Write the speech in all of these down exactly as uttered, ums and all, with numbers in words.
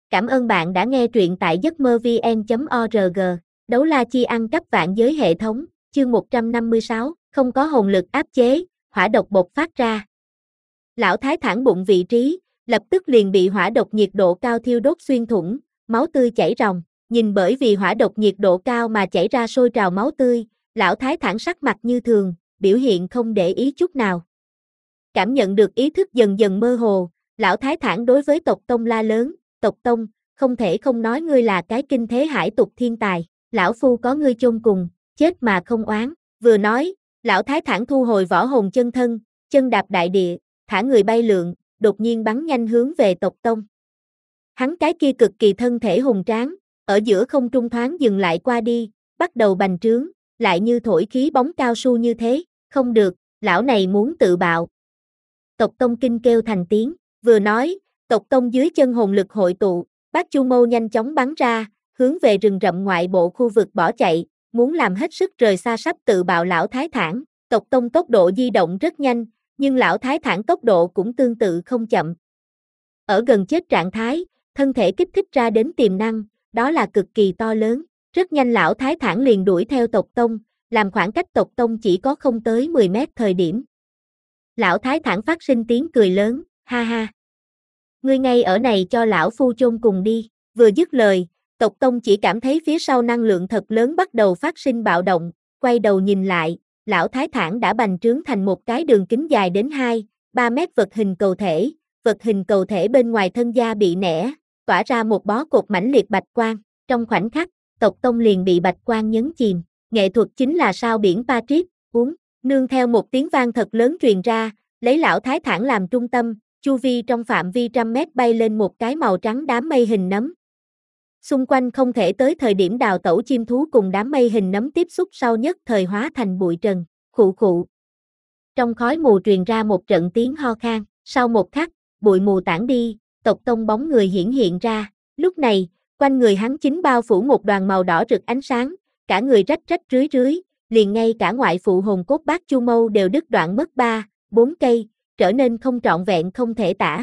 Cảm ơn bạn đã nghe truyện tại giấc mơ vn chấm org. Đấu la chi ăn cắp vạn giới hệ thống, chương một trăm năm mươi sáu, không có hồn lực áp chế, hỏa độc bộc phát ra. Lão Thái thẳng bụng vị trí, lập tức liền bị hỏa độc nhiệt độ cao thiêu đốt xuyên thủng, máu tươi chảy ròng. Nhìn bởi vì hỏa độc nhiệt độ cao mà chảy ra sôi trào máu tươi, Lão Thái thẳng sắc mặt như thường, biểu hiện không để ý chút nào. Cảm nhận được ý thức dần dần mơ hồ, Lão Thái thẳng đối với tộc Tông la lớn, tộc Tông, không thể không nói ngươi là cái kinh thế hải tục thiên tài, lão phu có ngươi chôn cùng, chết mà không oán. Vừa nói, Lão Thái thẳng thu hồi võ hồn chân thân, chân đạp đại địa, thả người bay lượn, đột nhiên bắn nhanh hướng về tộc Tông. Hắn cái kia cực kỳ thân thể hùng tráng, ở giữa không trung thoáng dừng lại qua đi, bắt đầu bành trướng, lại như thổi khí bóng cao su như thế, không được, lão này muốn tự bạo. Tộc Tông kinh kêu thành tiếng, vừa nói, tộc Tông dưới chân hồn lực hội tụ, Bát Chu Mâu nhanh chóng bắn ra, hướng về rừng rậm ngoại bộ khu vực bỏ chạy, muốn làm hết sức rời xa sắp tự bạo Lão Thái thản. Tộc Tông tốc độ di động rất nhanh, nhưng Lão Thái thản tốc độ cũng tương tự không chậm. Ở gần chết trạng thái, thân thể kích thích ra đến tiềm năng, đó là cực kỳ to lớn. Rất nhanh Lão Thái thản liền đuổi theo tộc Tông, làm khoảng cách tộc Tông chỉ có không tới mười mét thời điểm. Lão Thái thản phát sinh tiếng cười lớn, ha ha. Ngươi ngay ở này cho lão phu chôn cùng đi. Vừa dứt lời, tộc Tông chỉ cảm thấy phía sau năng lượng thật lớn bắt đầu phát sinh bạo động, quay đầu nhìn lại, Lão Thái thản đã bành trướng thành một cái đường kính dài đến hai, ba mét vật hình cầu thể, vật hình cầu thể bên ngoài thân da bị nẻ, tỏa ra một bó cột mãnh liệt bạch quang. Trong khoảnh khắc, tộc Tông liền bị bạch quang nhấn chìm. Nghệ thuật chính là sao biển Patrick, uống, nương theo một tiếng vang thật lớn truyền ra, lấy Lão Thái thản làm trung tâm, chu vi trong phạm vi trăm mét bay lên một cái màu trắng đám mây hình nấm. Xung quanh không thể tới thời điểm đào tẩu chim thú cùng đám mây hình nấm tiếp xúc sau nhất thời hóa thành bụi trần, khụ khụ. Trong khói mù truyền ra một trận tiếng ho khan, sau một khắc, bụi mù tản đi, tộc Tông bóng người hiển hiện ra, lúc này, quanh người hắn chính bao phủ một đoàn màu đỏ rực ánh sáng, cả người rách rách rưới rưới, liền ngay cả ngoại phụ hồn cốt Bát Chu Mâu đều đứt đoạn mất ba, bốn cây, trở nên không trọn vẹn không thể tả.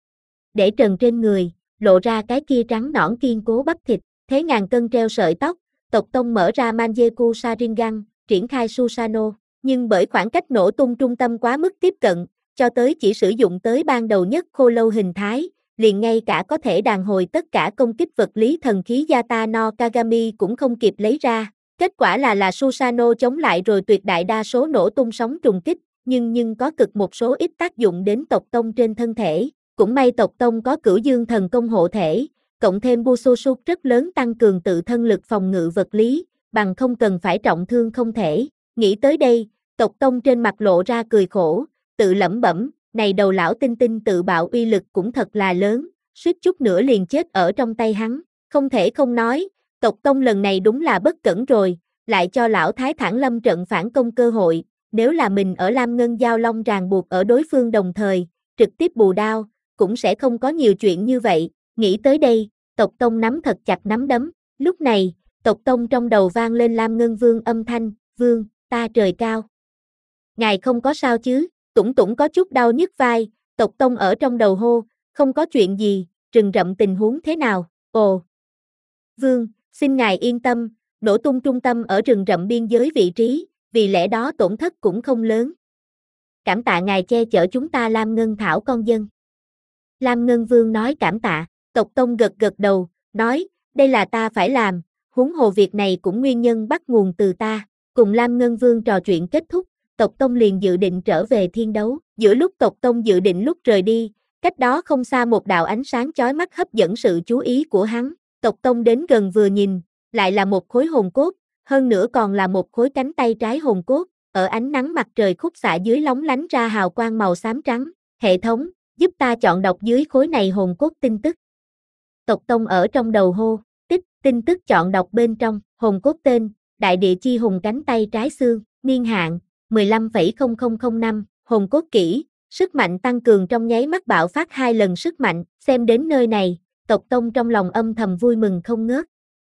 Để trần trên người, lộ ra cái kia trắng nõn kiên cố bắp thịt, thế ngàn cân treo sợi tóc, tộc Tông mở ra Manjeku Sharingan, triển khai Susanoo, nhưng bởi khoảng cách nổ tung trung tâm quá mức tiếp cận, cho tới chỉ sử dụng tới ban đầu nhất khô lâu hình thái, liền ngay cả có thể đàn hồi tất cả công kích vật lý thần khí Yata no Kagami cũng không kịp lấy ra, kết quả là là Susanoo chống lại rồi tuyệt đại đa số nổ tung sóng trùng kích, nhưng nhưng có cực một số ít tác dụng đến tộc Tông trên thân thể. Cũng may tộc Tông có Cửu Dương thần công hộ thể, cộng thêm Busosuk rất lớn tăng cường tự thân lực phòng ngự vật lý, bằng không cần phải trọng thương không thể. Nghĩ tới đây, tộc Tông trên mặt lộ ra cười khổ, tự lẩm bẩm, này đầu lão tinh tinh tự bạo uy lực cũng thật là lớn, suýt chút nữa liền chết ở trong tay hắn. Không thể không nói, tộc Tông lần này đúng là bất cẩn rồi, lại cho lão Thái thản lâm trận phản công cơ hội, nếu là mình ở Lam Ngân Giao Long ràng buộc ở đối phương đồng thời, trực tiếp bù đao, cũng sẽ không có nhiều chuyện như vậy. Nghĩ tới đây, tộc Tông nắm thật chặt nắm đấm. Lúc này, tộc Tông trong đầu vang lên Lam Ngân Vương âm thanh, Vương, ta trời cao. Ngài không có sao chứ? Tủng Tủng có chút đau nhức vai, tộc Tông ở trong đầu hô, không có chuyện gì, rừng rậm tình huống thế nào? Ồ! Vương, xin ngài yên tâm, nổ tung trung tâm ở rừng rậm biên giới vị trí, vì lẽ đó tổn thất cũng không lớn. Cảm tạ ngài che chở chúng ta Lam Ngân Thảo con dân. Lam Ngân Vương nói cảm tạ, tộc Tông gật gật đầu, nói, đây là ta phải làm, huống hồ việc này cũng nguyên nhân bắt nguồn từ ta. Cùng Lam Ngân Vương trò chuyện kết thúc, tộc Tông liền dự định trở về thiên đấu. Giữa lúc tộc Tông dự định lúc rời đi, cách đó không xa một đạo ánh sáng chói mắt hấp dẫn sự chú ý của hắn. Tộc Tông đến gần vừa nhìn, lại là một khối hồn cốt, hơn nữa còn là một khối cánh tay trái hồn cốt, ở ánh nắng mặt trời khúc xạ dưới lóng lánh ra hào quang màu xám trắng. Hệ thống, giúp ta chọn đọc dưới khối này hồn cốt tin tức. Tộc Tông ở trong đầu hô, tích, tin tức chọn đọc bên trong, hồn cốt tên, đại địa chi hùng cánh tay trái xương, niên hạn, mười lăm phẩy không không không năm, hồn cốt kỹ, sức mạnh tăng cường trong nháy mắt bạo phát hai lần sức mạnh, xem đến nơi này, tộc Tông trong lòng âm thầm vui mừng không ngớt.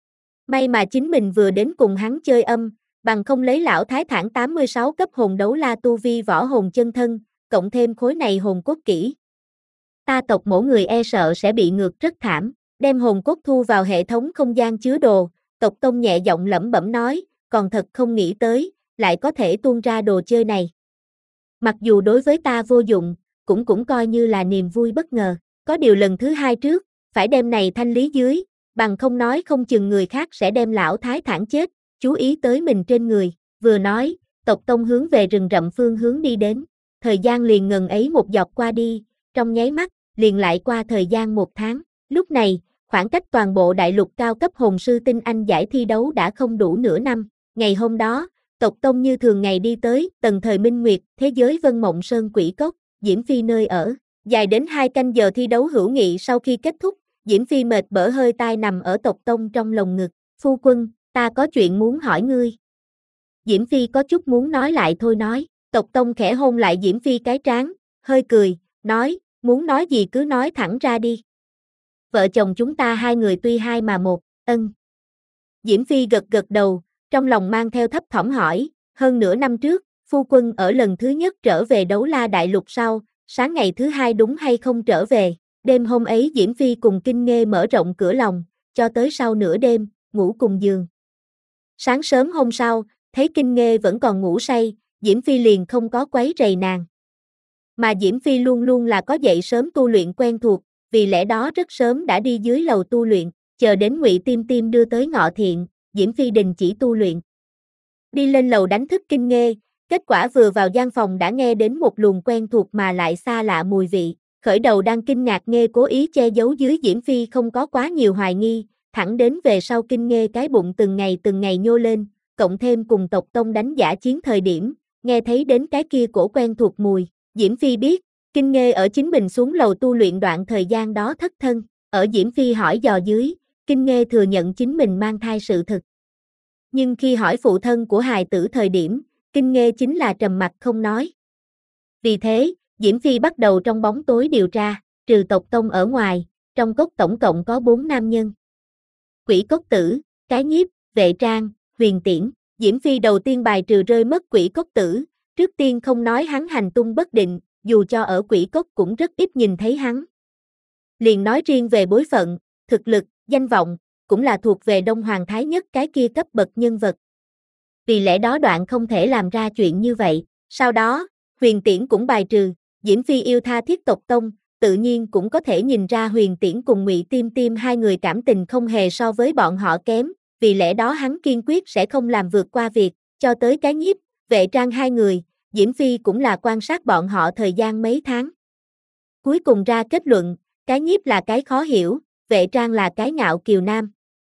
May mà chính mình vừa đến cùng hắn chơi âm, bằng không lấy Lão Thái thản tám mươi sáu cấp hồn đấu la tu vi võ hồn chân thân, cộng thêm khối này hồn cốt kỹ. Ta tộc mỗi người e sợ sẽ bị ngược rất thảm. Đem hồn cốt thu vào hệ thống không gian chứa đồ, Tộc Tông nhẹ giọng lẩm bẩm nói, còn thật không nghĩ tới, lại có thể tuôn ra đồ chơi này. Mặc dù đối với ta vô dụng, cũng cũng coi như là niềm vui bất ngờ, có điều lần thứ hai trước, phải đem này thanh lý dưới, bằng không nói không chừng người khác sẽ đem lão thái thản chết, chú ý tới mình trên người, vừa nói, Tộc Tông hướng về rừng rậm phương hướng đi đến, thời gian liền ngần ấy một giọt qua đi, trong nháy mắt, liền lại qua thời gian một tháng, lúc này, khoảng cách toàn bộ đại lục cao cấp hồn sư tinh anh giải thi đấu đã không đủ nửa năm, ngày hôm đó, Tộc Tông như thường ngày đi tới tầng thời minh nguyệt, thế giới Vân Mộng Sơn Quỷ Cốc, Diễm Phi nơi ở, dài đến hai canh giờ thi đấu hữu nghị sau khi kết thúc, Diễm Phi mệt bở hơi tai nằm ở Tộc Tông trong lồng ngực, phu quân, ta có chuyện muốn hỏi ngươi. Diễm Phi có chút muốn nói lại thôi nói, Tộc Tông khẽ hôn lại Diễm Phi cái trán, hơi cười, nói, muốn nói gì cứ nói thẳng ra đi. Vợ chồng chúng ta hai người tuy hai mà một, ân. Diễm Phi gật gật đầu, trong lòng mang theo thấp thỏm hỏi, hơn nửa năm trước, phu quân ở lần thứ nhất trở về Đấu La Đại Lục sau, sáng ngày thứ hai đúng hay không trở về, đêm hôm ấy Diễm Phi cùng Kinh Nghê mở rộng cửa lòng, cho tới sau nửa đêm, ngủ cùng giường. Sáng sớm hôm sau, thấy Kinh Nghê vẫn còn ngủ say, Diễm Phi liền không có quấy rầy nàng. Mà Diễm Phi luôn luôn là có dậy sớm tu luyện quen thuộc, vì lẽ đó rất sớm đã đi dưới lầu tu luyện, chờ đến Ngụy Tiêm Tiêm đưa tới ngọ thiện, Diễm Phi đình chỉ tu luyện. Đi lên lầu đánh thức Kinh Nghê, kết quả vừa vào gian phòng đã nghe đến một luồng quen thuộc mà lại xa lạ mùi vị, khởi đầu đang kinh ngạc Nghê cố ý che giấu dưới Diễm Phi không có quá nhiều hoài nghi, thẳng đến về sau Kinh Nghê cái bụng từng ngày từng ngày nhô lên, cộng thêm cùng Tộc Tông đánh giả chiến thời điểm, nghe thấy đến cái kia cổ quen thuộc mùi, Diễm Phi biết, Kinh Nghê ở chính mình xuống lầu tu luyện đoạn thời gian đó thất thân, ở Diễm Phi hỏi dò dưới, Kinh Nghê thừa nhận chính mình mang thai sự thực. Nhưng khi hỏi phụ thân của hài tử thời điểm, Kinh Nghê chính là trầm mặc không nói. Vì thế, Diễm Phi bắt đầu trong bóng tối điều tra, trừ Tộc Tông ở ngoài, trong cốc tổng cộng có bốn nam nhân. Quỷ Cốc Tử, Cái Nhiếp, Vệ Trang, Huyền Tiễn, Diễm Phi đầu tiên bài trừ rơi mất Quỷ Cốc Tử, trước tiên không nói hắn hành tung bất định, dù cho ở Quỷ Cốc cũng rất ít nhìn thấy hắn. Liền nói riêng về bối phận, thực lực, danh vọng, cũng là thuộc về Đông Hoàng Thái Nhất cái kia cấp bậc nhân vật. Vì lẽ đó đoạn không thể làm ra chuyện như vậy, sau đó, Huyền Tiễn cũng bài trừ, Diễm Phi yêu tha thiết Tộc Tông, tự nhiên cũng có thể nhìn ra Huyền Tiễn cùng Ngụy Tiêm Tiêm hai người cảm tình không hề so với bọn họ kém, vì lẽ đó hắn kiên quyết sẽ không làm vượt qua việc, cho tới Cái Nhiếp, Vệ Trang hai người, Diễm Phi cũng là quan sát bọn họ thời gian mấy tháng. Cuối cùng ra kết luận, Cái Nhiếp là cái khó hiểu, Vệ Trang là cái ngạo kiều nam.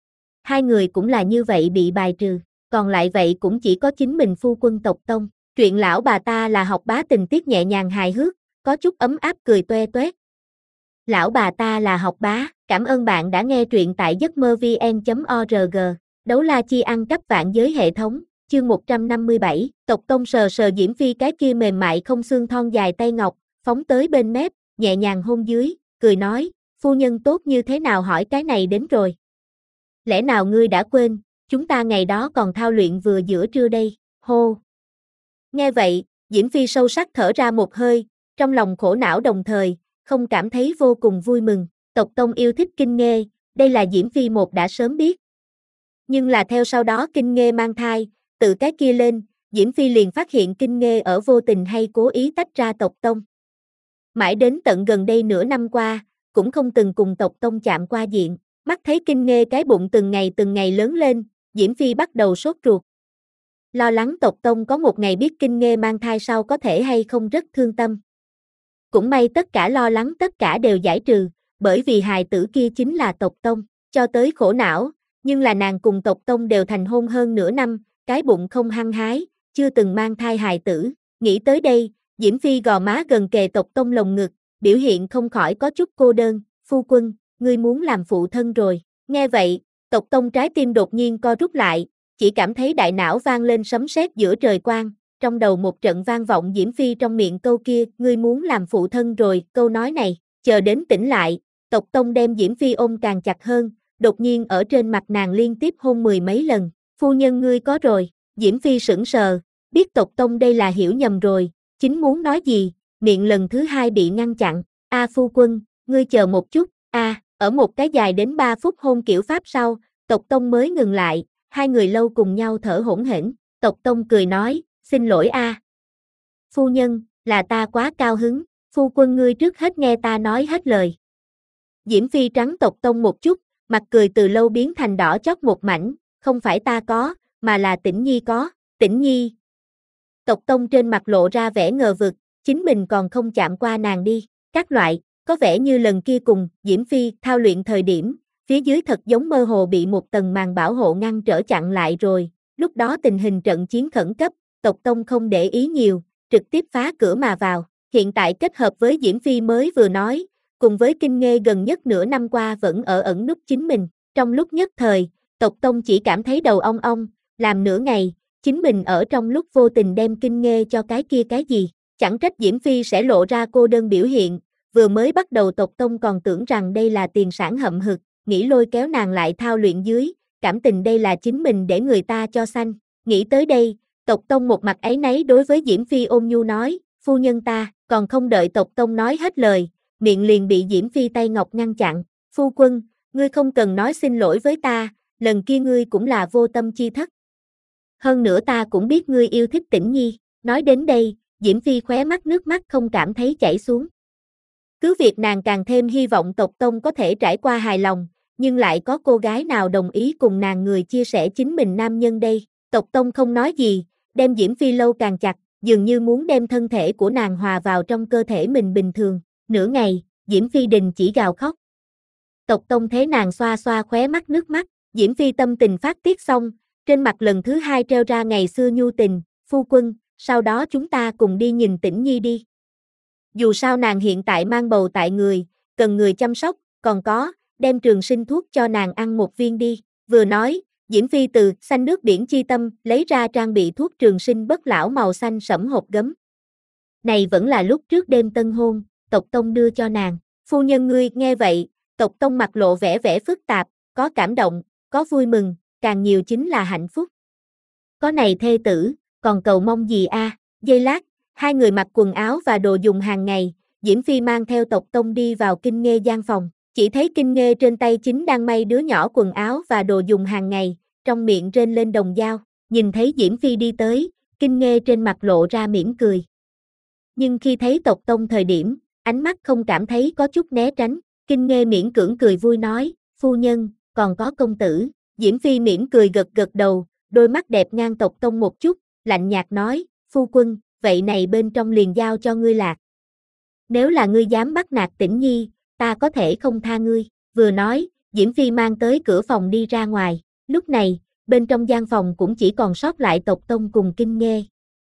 Hai người cũng là như vậy bị bài trừ, còn lại vậy cũng chỉ có chính mình phu quân Tộc Tông. Truyện lão bà ta là học bá tình tiết nhẹ nhàng hài hước, có chút ấm áp cười toe toét. Lão bà ta là học bá, cảm ơn bạn đã nghe truyện tại giấc mơ vn chấm org. Đấu la chi ăn cắp vạn giới hệ thống, chương một trăm năm mươi bảy, Tộc Tông sờ sờ Diễm Phi cái kia mềm mại không xương thon dài tay ngọc, phóng tới bên mép, nhẹ nhàng hôn dưới, cười nói, phu nhân tốt như thế nào hỏi cái này đến rồi. Lẽ nào ngươi đã quên, chúng ta ngày đó còn thao luyện vừa giữa trưa đây, hô. Nghe vậy, Diễm Phi sâu sắc thở ra một hơi, trong lòng khổ não đồng thời, không cảm thấy vô cùng vui mừng, Tộc Tông yêu thích Kinh Nghê, đây là Diễm Phi một đã sớm biết. Nhưng là theo sau đó Kinh Nghê mang thai, từ cái kia lên, Diễm Phi liền phát hiện Kinh Nghê ở vô tình hay cố ý tách ra Tộc Tông. Mãi đến tận gần đây nửa năm qua, cũng không từng cùng Tộc Tông chạm qua diện, mắt thấy Kinh Nghê cái bụng từng ngày từng ngày lớn lên, Diễm Phi bắt đầu sốt ruột. Lo lắng Tộc Tông có một ngày biết Kinh Nghê mang thai sau có thể hay không rất thương tâm. Cũng may tất cả lo lắng tất cả đều giải trừ, bởi vì hài tử kia chính là Tộc Tông, cho tới khổ não, nhưng là nàng cùng Tộc Tông đều thành hôn hơn nửa năm, cái bụng không hăng hái, chưa từng mang thai hài tử, nghĩ tới đây, Diễm Phi gò má gần kề Tộc Tông lồng ngực, biểu hiện không khỏi có chút cô đơn, phu quân, ngươi muốn làm phụ thân rồi, nghe vậy, Tộc Tông trái tim đột nhiên co rút lại, chỉ cảm thấy đại não vang lên sấm sét giữa trời quang, trong đầu một trận vang vọng Diễm Phi trong miệng câu kia, ngươi muốn làm phụ thân rồi, câu nói này, chờ đến tỉnh lại, Tộc Tông đem Diễm Phi ôm càng chặt hơn, đột nhiên ở trên mặt nàng liên tiếp hôn mười mấy lần, phu nhân ngươi có rồi, Diễm Phi sững sờ, biết Tộc Tông đây là hiểu nhầm rồi, chính muốn nói gì, miệng lần thứ hai bị ngăn chặn, a phu quân, ngươi chờ một chút, a, Ở một cái dài đến ba phút hôn kiểu Pháp sau, Tộc Tông mới ngừng lại, hai người lâu cùng nhau thở hổn hển. Tộc Tông cười nói, xin lỗi a, phu nhân, là ta quá cao hứng, phu quân ngươi trước hết nghe ta nói hết lời. Diễm Phi trắng Tộc Tông một chút, mặt cười từ lâu biến thành đỏ chót một mảnh, không phải ta có, mà là Tĩnh Nhi có, Tĩnh Nhi. Tộc Tông trên mặt lộ ra vẻ ngờ vực, chính mình còn không chạm qua nàng đi, các loại, có vẻ như lần kia cùng Diễm Phi thao luyện thời điểm, phía dưới thật giống mơ hồ bị một tầng màn bảo hộ ngăn trở chặn lại rồi, lúc đó tình hình trận chiến khẩn cấp, Tộc Tông không để ý nhiều, trực tiếp phá cửa mà vào, hiện tại kết hợp với Diễm Phi mới vừa nói, cùng với Kinh Nghê gần nhất nửa năm qua vẫn ở ẩn núp chính mình, trong lúc nhất thời, Tộc Tông chỉ cảm thấy đầu ong ong, làm nửa ngày, chính mình ở trong lúc vô tình đem Kinh Nghê cho cái kia cái gì, chẳng trách Diễm Phi sẽ lộ ra cô đơn biểu hiện, vừa mới bắt đầu Tộc Tông còn tưởng rằng đây là tiền sản hậm hực, nghĩ lôi kéo nàng lại thao luyện dưới, cảm tình đây là chính mình để người ta cho sanh, nghĩ tới đây, Tộc Tông một mặt áy náy đối với Diễm Phi ôn nhu nói, phu nhân ta, còn không đợi Tộc Tông nói hết lời, miệng liền bị Diễm Phi tay ngọc ngăn chặn, phu quân, ngươi không cần nói xin lỗi với ta, lần kia ngươi cũng là vô tâm chi thất. Hơn nữa ta cũng biết ngươi yêu thích Tĩnh Nhi, nói đến đây, Diễm Phi khóe mắt nước mắt không cảm thấy chảy xuống. Cứ việc nàng càng thêm hy vọng Tộc Tông có thể trải qua hài lòng, nhưng lại có cô gái nào đồng ý cùng nàng người chia sẻ chính mình nam nhân đây, Tộc Tông không nói gì, đem Diễm Phi lâu càng chặt, dường như muốn đem thân thể của nàng hòa vào trong cơ thể mình bình thường, nửa ngày, Diễm Phi đình chỉ gào khóc. Tộc Tông thấy nàng xoa xoa khóe mắt nước mắt, Diễm Phi tâm tình phát tiết xong, trên mặt lần thứ hai treo ra ngày xưa nhu tình, phu quân, sau đó chúng ta cùng đi nhìn Tĩnh Nhi đi. Dù sao nàng hiện tại mang bầu tại người, cần người chăm sóc, còn có, đem trường sinh thuốc cho nàng ăn một viên đi, vừa nói, Diễm Phi từ xanh nước biển chi tâm lấy ra trang bị thuốc trường sinh bất lão màu xanh sẫm hộp gấm. Này vẫn là lúc trước đêm tân hôn, Tộc Tông đưa cho nàng, phu nhân ngươi nghe vậy, Tộc Tông mặt lộ vẻ vẻ phức tạp, có cảm động, có vui mừng, càng nhiều chính là hạnh phúc. Có này thê tử, còn cầu mong gì a? À? Giây lát, hai người mặc quần áo và đồ dùng hàng ngày, Diễm Phi mang theo Tộc Tông đi vào Kinh Nghê gian phòng, chỉ thấy Kinh Nghê trên tay chính đang may đứa nhỏ quần áo và đồ dùng hàng ngày, trong miệng rên lên đồng dao, nhìn thấy Diễm Phi đi tới, Kinh Nghê trên mặt lộ ra mỉm cười. Nhưng khi thấy Tộc Tông thời điểm, ánh mắt không cảm thấy có chút né tránh, Kinh Nghê miễn cưỡng cười vui nói, phu nhân, còn có công tử, Diễm Phi mỉm cười gật gật đầu, đôi mắt đẹp ngang Tộc Tông một chút, lạnh nhạt nói, phu quân, vậy này bên trong liền giao cho ngươi lạc. Nếu là ngươi dám bắt nạt Tĩnh Nhi, ta có thể không tha ngươi, vừa nói, Diễm Phi mang tới cửa phòng đi ra ngoài, lúc này, bên trong gian phòng cũng chỉ còn sót lại Tộc Tông cùng Kinh Nghê.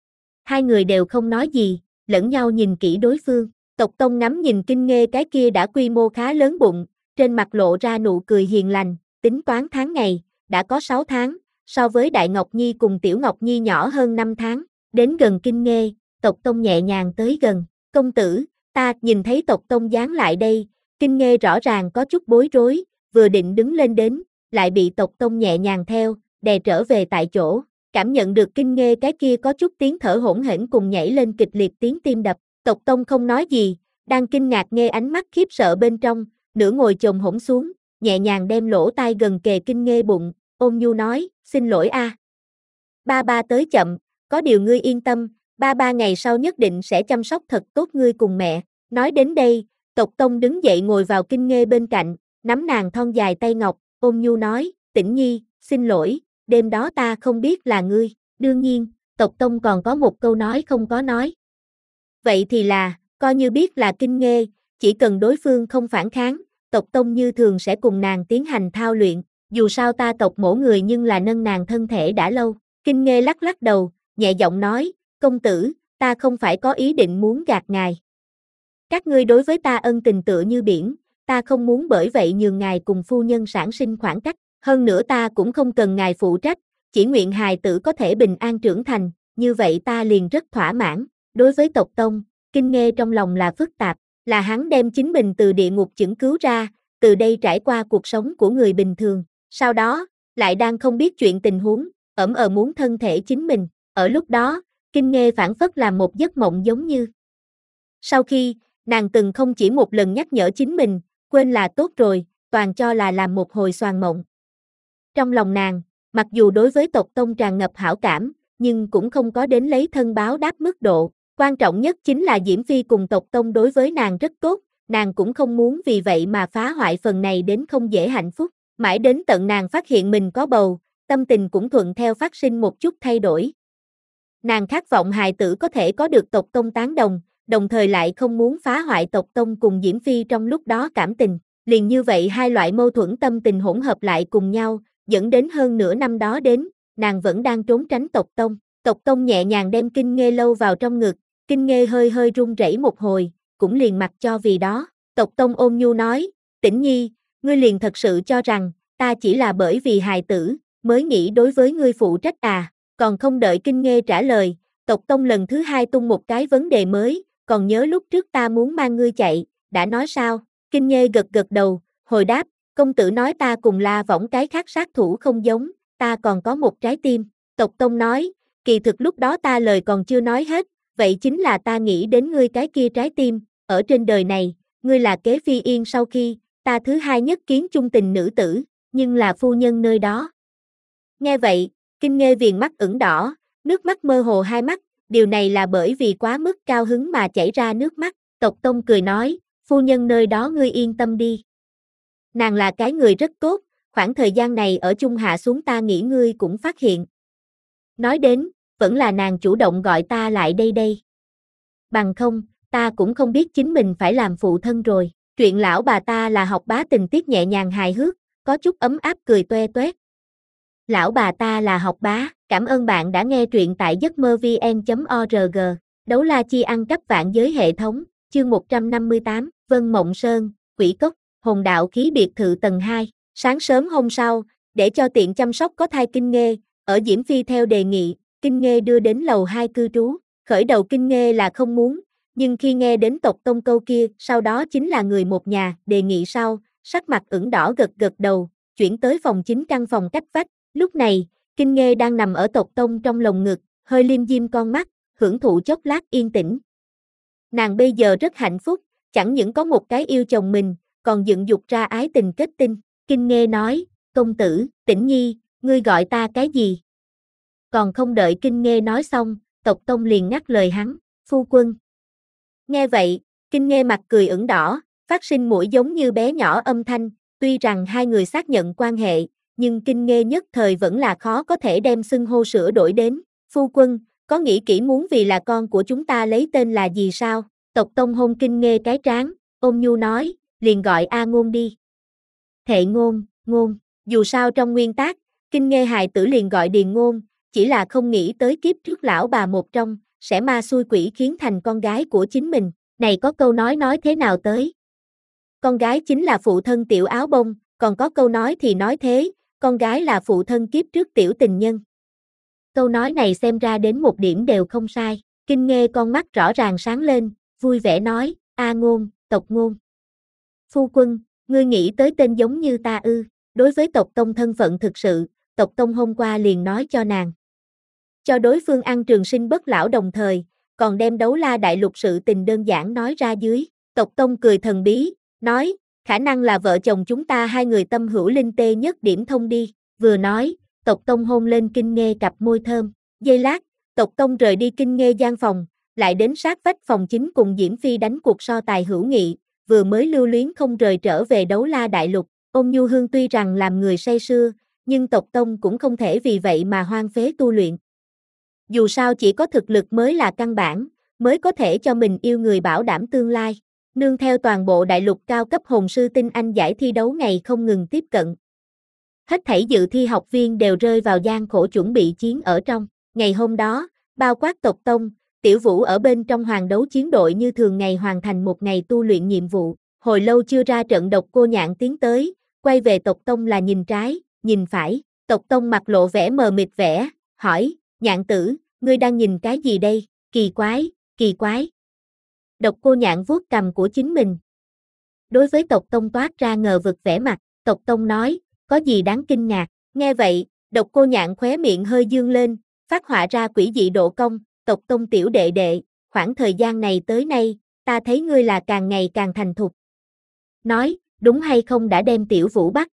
Hai người đều không nói gì, lẫn nhau nhìn kỹ đối phương, Tộc Tông ngắm nhìn Kinh Nghê cái kia đã quy mô khá lớn bụng, trên mặt lộ ra nụ cười hiền lành, tính toán tháng ngày, đã có sáu tháng, so với Đại Ngọc Nhi cùng Tiểu Ngọc Nhi nhỏ hơn năm tháng, đến gần Kinh Nghê, Tộc Tông nhẹ nhàng tới gần, công tử, ta nhìn thấy Tộc Tông dán lại đây, Kinh Nghê rõ ràng có chút bối rối, vừa định đứng lên đến, lại bị Tộc Tông nhẹ nhàng theo, đè trở về tại chỗ, cảm nhận được Kinh Nghê cái kia có chút tiếng thở hỗn hển cùng nhảy lên kịch liệt tiếng tim đập, Tộc Tông không nói gì, đang kinh ngạc nghe ánh mắt khiếp sợ bên trong, nửa ngồi chồm hổm xuống, nhẹ nhàng đem lỗ tai gần kề Kinh Nghê bụng, ôn nhu nói, xin lỗi a, ba ba tới chậm, có điều ngươi yên tâm, ba ba ngày sau nhất định sẽ chăm sóc thật tốt ngươi cùng mẹ. Nói đến đây, Tộc Tông đứng dậy ngồi vào Kinh Nghê bên cạnh, nắm nàng thon dài tay ngọc, ôn nhu nói, Tĩnh Nhi, xin lỗi, đêm đó ta không biết là ngươi, đương nhiên, Tộc Tông còn có một câu nói không có nói. Vậy thì là, coi như biết là Kinh Nghê, chỉ cần đối phương không phản kháng, Tộc Tông như thường sẽ cùng nàng tiến hành thao luyện, dù sao ta tộc mổ người nhưng là nâng nàng thân thể đã lâu. Kinh Nghê lắc lắc đầu, nhẹ giọng nói, công tử, ta không phải có ý định muốn gạt ngài. Các ngươi đối với ta ân tình tựa như biển, ta không muốn bởi vậy nhường ngài cùng phu nhân sản sinh khoảng cách, hơn nữa ta cũng không cần ngài phụ trách, chỉ nguyện hài tử có thể bình an trưởng thành, như vậy ta liền rất thỏa mãn. Đối với Tộc Tông, Kinh Nghê trong lòng là phức tạp, là hắn đem chính mình từ địa ngục chưởng cứu ra, từ đây trải qua cuộc sống của người bình thường, sau đó, lại đang không biết chuyện tình huống, ẩm ờ muốn thân thể chính mình, ở lúc đó, Kinh Nghê phản phất là một giấc mộng giống như. Sau khi, nàng từng không chỉ một lần nhắc nhở chính mình, quên là tốt rồi, toàn cho là làm một hồi xoàn mộng. Trong lòng nàng, mặc dù đối với tộc tông tràn ngập hảo cảm, nhưng cũng không có đến lấy thân báo đáp mức độ. Quan trọng nhất chính là Diễm Phi cùng tộc tông đối với nàng rất tốt, nàng cũng không muốn vì vậy mà phá hoại phần này đến không dễ hạnh phúc. Mãi đến tận nàng phát hiện mình có bầu, tâm tình cũng thuận theo phát sinh một chút thay đổi. Nàng khát vọng hài tử có thể có được tộc tông tán đồng, đồng thời lại không muốn phá hoại tộc tông cùng Diễm Phi trong lúc đó cảm tình. Liền như vậy hai loại mâu thuẫn tâm tình hỗn hợp lại cùng nhau, dẫn đến hơn nửa năm đó đến, nàng vẫn đang trốn tránh tộc tông. Tộc tông nhẹ nhàng đem Kinh Nghê lâu vào trong ngực, Kinh Nghê hơi hơi run rẩy một hồi, cũng liền mặc cho vì đó. Tộc tông ôn nhu nói, Tĩnh Nhi, ngươi liền thật sự cho rằng, ta chỉ là bởi vì hài tử, mới nghĩ đối với ngươi phụ trách à, còn không đợi Kinh Nghê trả lời, tộc tông lần thứ hai tung một cái vấn đề mới, còn nhớ lúc trước ta muốn mang ngươi chạy, đã nói sao? Kinh Nghê gật gật đầu, hồi đáp, công tử nói ta cùng La Võng cái khác sát thủ không giống, ta còn có một trái tim. Tộc tông nói, kỳ thực lúc đó ta lời còn chưa nói hết, vậy chính là ta nghĩ đến ngươi cái kia trái tim, ở trên đời này, ngươi là kế phi yên sau khi, ta thứ hai nhất kiến chung tình nữ tử, nhưng là phu nhân nơi đó. Nghe vậy, Kinh Nghê viền mắt ửng đỏ, nước mắt mơ hồ hai mắt, điều này là bởi vì quá mức cao hứng mà chảy ra nước mắt. Tộc tông cười nói, phu nhân nơi đó ngươi yên tâm đi. Nàng là cái người rất tốt, khoảng thời gian này ở chung hạ xuống ta nghĩ ngươi cũng phát hiện. Nói đến, vẫn là nàng chủ động gọi ta lại đây đây. Bằng không, ta cũng không biết chính mình phải làm phụ thân rồi. Truyện lão bà ta là học bá tình tiết nhẹ nhàng hài hước, có chút ấm áp cười toe toét. Lão bà ta là học bá, cảm ơn bạn đã nghe truyện tại giấc mơ vn chấm org. Đấu la chi ăn cắp vạn giới hệ thống, chương một trăm năm mươi tám, Vân Mộng Sơn, Quỷ Cốc, Hồn Đạo Khí biệt thự tầng hai. Sáng sớm hôm sau, để cho tiện chăm sóc có thai Kinh Nghê, ở Diễm Phi theo đề nghị, Kinh Nghê đưa đến lầu hai cư trú. Khởi đầu Kinh Nghê là không muốn, nhưng khi nghe đến tộc tông câu kia, sau đó chính là người một nhà, đề nghị sau, sắc mặt ửng đỏ gật gật đầu, chuyển tới phòng chính căn phòng cách vách. Lúc này, Kinh Nghê đang nằm ở tộc tông trong lồng ngực, hơi liêm diêm con mắt, hưởng thụ chốc lát yên tĩnh. Nàng bây giờ rất hạnh phúc, chẳng những có một cái yêu chồng mình, còn dựng dục ra ái tình kết tinh. Kinh Nghê nói, công tử, Tĩnh Nhi, ngươi gọi ta cái gì? Còn không đợi Kinh Nghê nói xong, tộc tông liền ngắt lời hắn, phu quân. Nghe vậy, Kinh Nghê mặt cười ửng đỏ, phát sinh mũi giống như bé nhỏ âm thanh, tuy rằng hai người xác nhận quan hệ, nhưng Kinh Nghê nhất thời vẫn là khó có thể đem xưng hô sửa đổi đến. Phu quân, có nghĩ kỹ muốn vì là con của chúng ta lấy tên là gì sao? Tộc tông hôn Kinh Nghê cái trán, ôn nhu nói, liền gọi A Ngôn đi. Thệ Ngôn, Ngôn, dù sao trong nguyên tác, Kinh Nghê hài tử liền gọi Điền Ngôn, chỉ là không nghĩ tới kiếp trước lão bà một trong, sẽ ma xui quỷ khiến thành con gái của chính mình. Này có câu nói nói thế nào tới? Con gái chính là phụ thân tiểu áo bông, còn có câu nói thì nói thế, con gái là phụ thân kiếp trước tiểu tình nhân. Câu nói này xem ra đến một điểm đều không sai. Kinh Nghê con mắt rõ ràng sáng lên, vui vẻ nói, A Ngôn, tộc Ngôn. Phu quân, ngươi nghĩ tới tên giống như ta ư? Đối với tộc tông thân phận thực sự, tộc tông hôm qua liền nói cho nàng. Cho đối phương ăn trường sinh bất lão đồng thời, còn đem Đấu La đại lục sự tình đơn giản nói ra dưới. Tộc tông cười thần bí, nói, khả năng là vợ chồng chúng ta hai người tâm hữu linh tê nhất điểm thông đi. Vừa nói, tộc tông hôn lên Kinh Nghê cặp môi thơm. Giây lát, tộc tông rời đi Kinh Nghê gian phòng, lại đến sát vách phòng chính cùng Diễm Phi đánh cuộc so tài hữu nghị, vừa mới lưu luyến không rời trở về Đấu La đại lục. Ôn Nhu Hương tuy rằng làm người say sưa, nhưng tộc tông cũng không thể vì vậy mà hoang phế tu luyện. Dù sao chỉ có thực lực mới là căn bản, mới có thể cho mình yêu người bảo đảm tương lai. Nương theo toàn bộ đại lục cao cấp hồn sư tinh anh giải thi đấu ngày không ngừng tiếp cận. Hết thảy dự thi học viên đều rơi vào gian khổ chuẩn bị chiến ở trong. Ngày hôm đó, bao quát tộc tông, Tiểu Vũ ở bên trong hoàng đấu chiến đội như thường ngày hoàn thành một ngày tu luyện nhiệm vụ. Hồi lâu chưa ra trận Độc Cô Nhạn tiến tới, quay về tộc tông là nhìn trái, nhìn phải. Tộc tông mặt lộ vẻ mờ mịt vẻ, hỏi, Nhạn tử, ngươi đang nhìn cái gì đây? Kỳ quái, kỳ quái. Độc Cô Nhạn vuốt cằm của chính mình. Đối với tộc tông toát ra ngờ vực vẻ mặt, tộc tông nói, có gì đáng kinh ngạc. Nghe vậy, Độc Cô Nhạn khóe miệng hơi dương lên, phát họa ra quỷ dị độ cong, tộc tông tiểu đệ đệ, khoảng thời gian này tới nay, ta thấy ngươi là càng ngày càng thành thục. Nói, đúng hay không đã đem Tiểu Vũ bắt?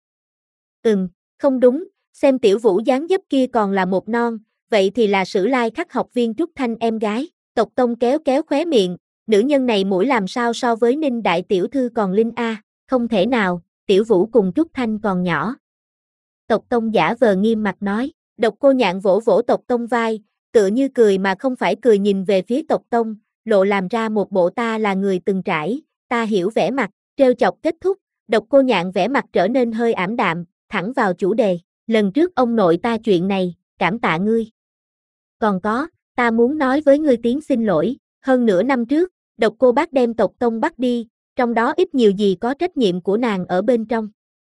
Ừm, không đúng, xem Tiểu Vũ dáng dấp kia còn là một non, vậy thì là Sử Lai Khắc học viên Trúc Thanh em gái. Tộc Tông kéo kéo khóe miệng, nữ nhân này mũi làm sao so với Ninh đại tiểu thư còn linh a, không thể nào, Tiểu Vũ cùng Trúc Thanh còn nhỏ. Tộc Tông giả vờ nghiêm mặt nói, Độc Cô Nhạn vỗ vỗ Tộc Tông vai, tựa như cười mà không phải cười nhìn về phía Tộc Tông, lộ làm ra một bộ ta là người từng trải, ta hiểu vẻ mặt, trêu chọc kết thúc, Độc Cô Nhạn vẻ mặt trở nên hơi ảm đạm, thẳng vào chủ đề, lần trước ông nội ta chuyện này, cảm tạ ngươi. Còn có, ta muốn nói với ngươi tiếng xin lỗi, hơn nửa năm trước, Độc Cô Bác đem Tộc Tông bắt đi, trong đó ít nhiều gì có trách nhiệm của nàng ở bên trong.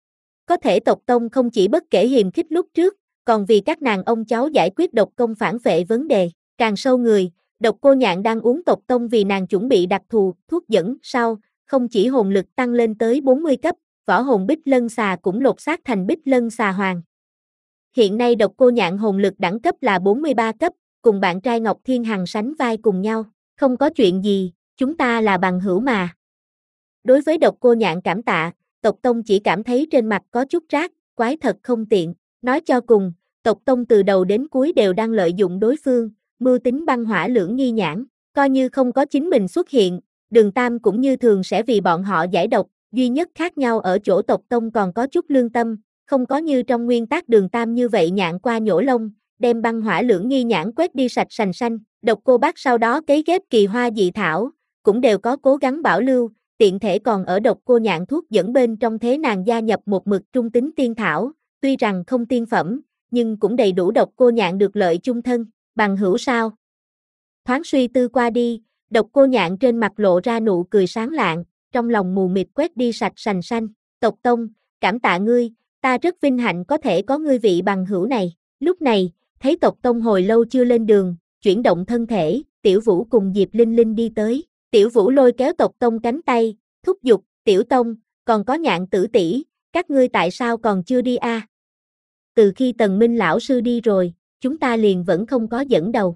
Có thể Tộc Tông không chỉ bất kể hiềm khích lúc trước, còn vì các nàng ông cháu giải quyết độc công phản vệ vấn đề, càng sâu người, Độc Cô Nhạn đang uống Tộc Tông vì nàng chuẩn bị đặc thù, thuốc dẫn, sau, không chỉ hồn lực tăng lên tới bốn mươi cấp, võ hồn Bích Lân Xà cũng lột xác thành Bích Lân Xà Hoàng. Hiện nay Độc Cô Nhạn hồn lực đẳng cấp là bốn mươi ba cấp, cùng bạn trai Ngọc Thiên Hằng sánh vai cùng nhau, không có chuyện gì, chúng ta là bằng hữu mà. Đối với Độc Cô Nhạn cảm tạ, Tộc Tông chỉ cảm thấy trên mặt có chút rác, quái thật không tiện, nói cho cùng, Tộc Tông từ đầu đến cuối đều đang lợi dụng đối phương, mưu tính băng hỏa lưỡng nghi nhãn, coi như không có chính mình xuất hiện, Đường Tam cũng như thường sẽ vì bọn họ giải độc, duy nhất khác nhau ở chỗ Tộc Tông còn có chút lương tâm, không có như trong nguyên tắc Đường Tam như vậy nhạn qua nhổ lông, đem băng hỏa lưỡng nghi nhãn quét đi sạch sành xanh, Độc Cô Bác sau đó cấy ghép kỳ hoa dị thảo, cũng đều có cố gắng bảo lưu, tiện thể còn ở Độc Cô Nhạn thuốc dẫn bên trong thế nàng gia nhập một mực trung tính tiên thảo, tuy rằng không tiên phẩm, nhưng cũng đầy đủ Độc Cô Nhạn được lợi chung thân, bằng hữu sao. Thoáng suy tư qua đi, Độc Cô Nhạn trên mặt lộ ra nụ cười sáng lạng, trong lòng mù mịt quét đi sạch sành xanh, Tộc Tông, cảm tạ ngươi, ta rất vinh hạnh có thể có ngươi vị bằng hữu này, lúc này, thấy Tộc Tông hồi lâu chưa lên đường, chuyển động thân thể, Tiểu Vũ cùng Diệp Linh Linh đi tới, Tiểu Vũ lôi kéo Tộc Tông cánh tay, thúc giục, Tiểu Tông, còn có Nhạn tử tỷ, các ngươi tại sao còn chưa đi a? À? Từ khi Tần Minh lão sư đi rồi, chúng ta liền vẫn không có dẫn đầu.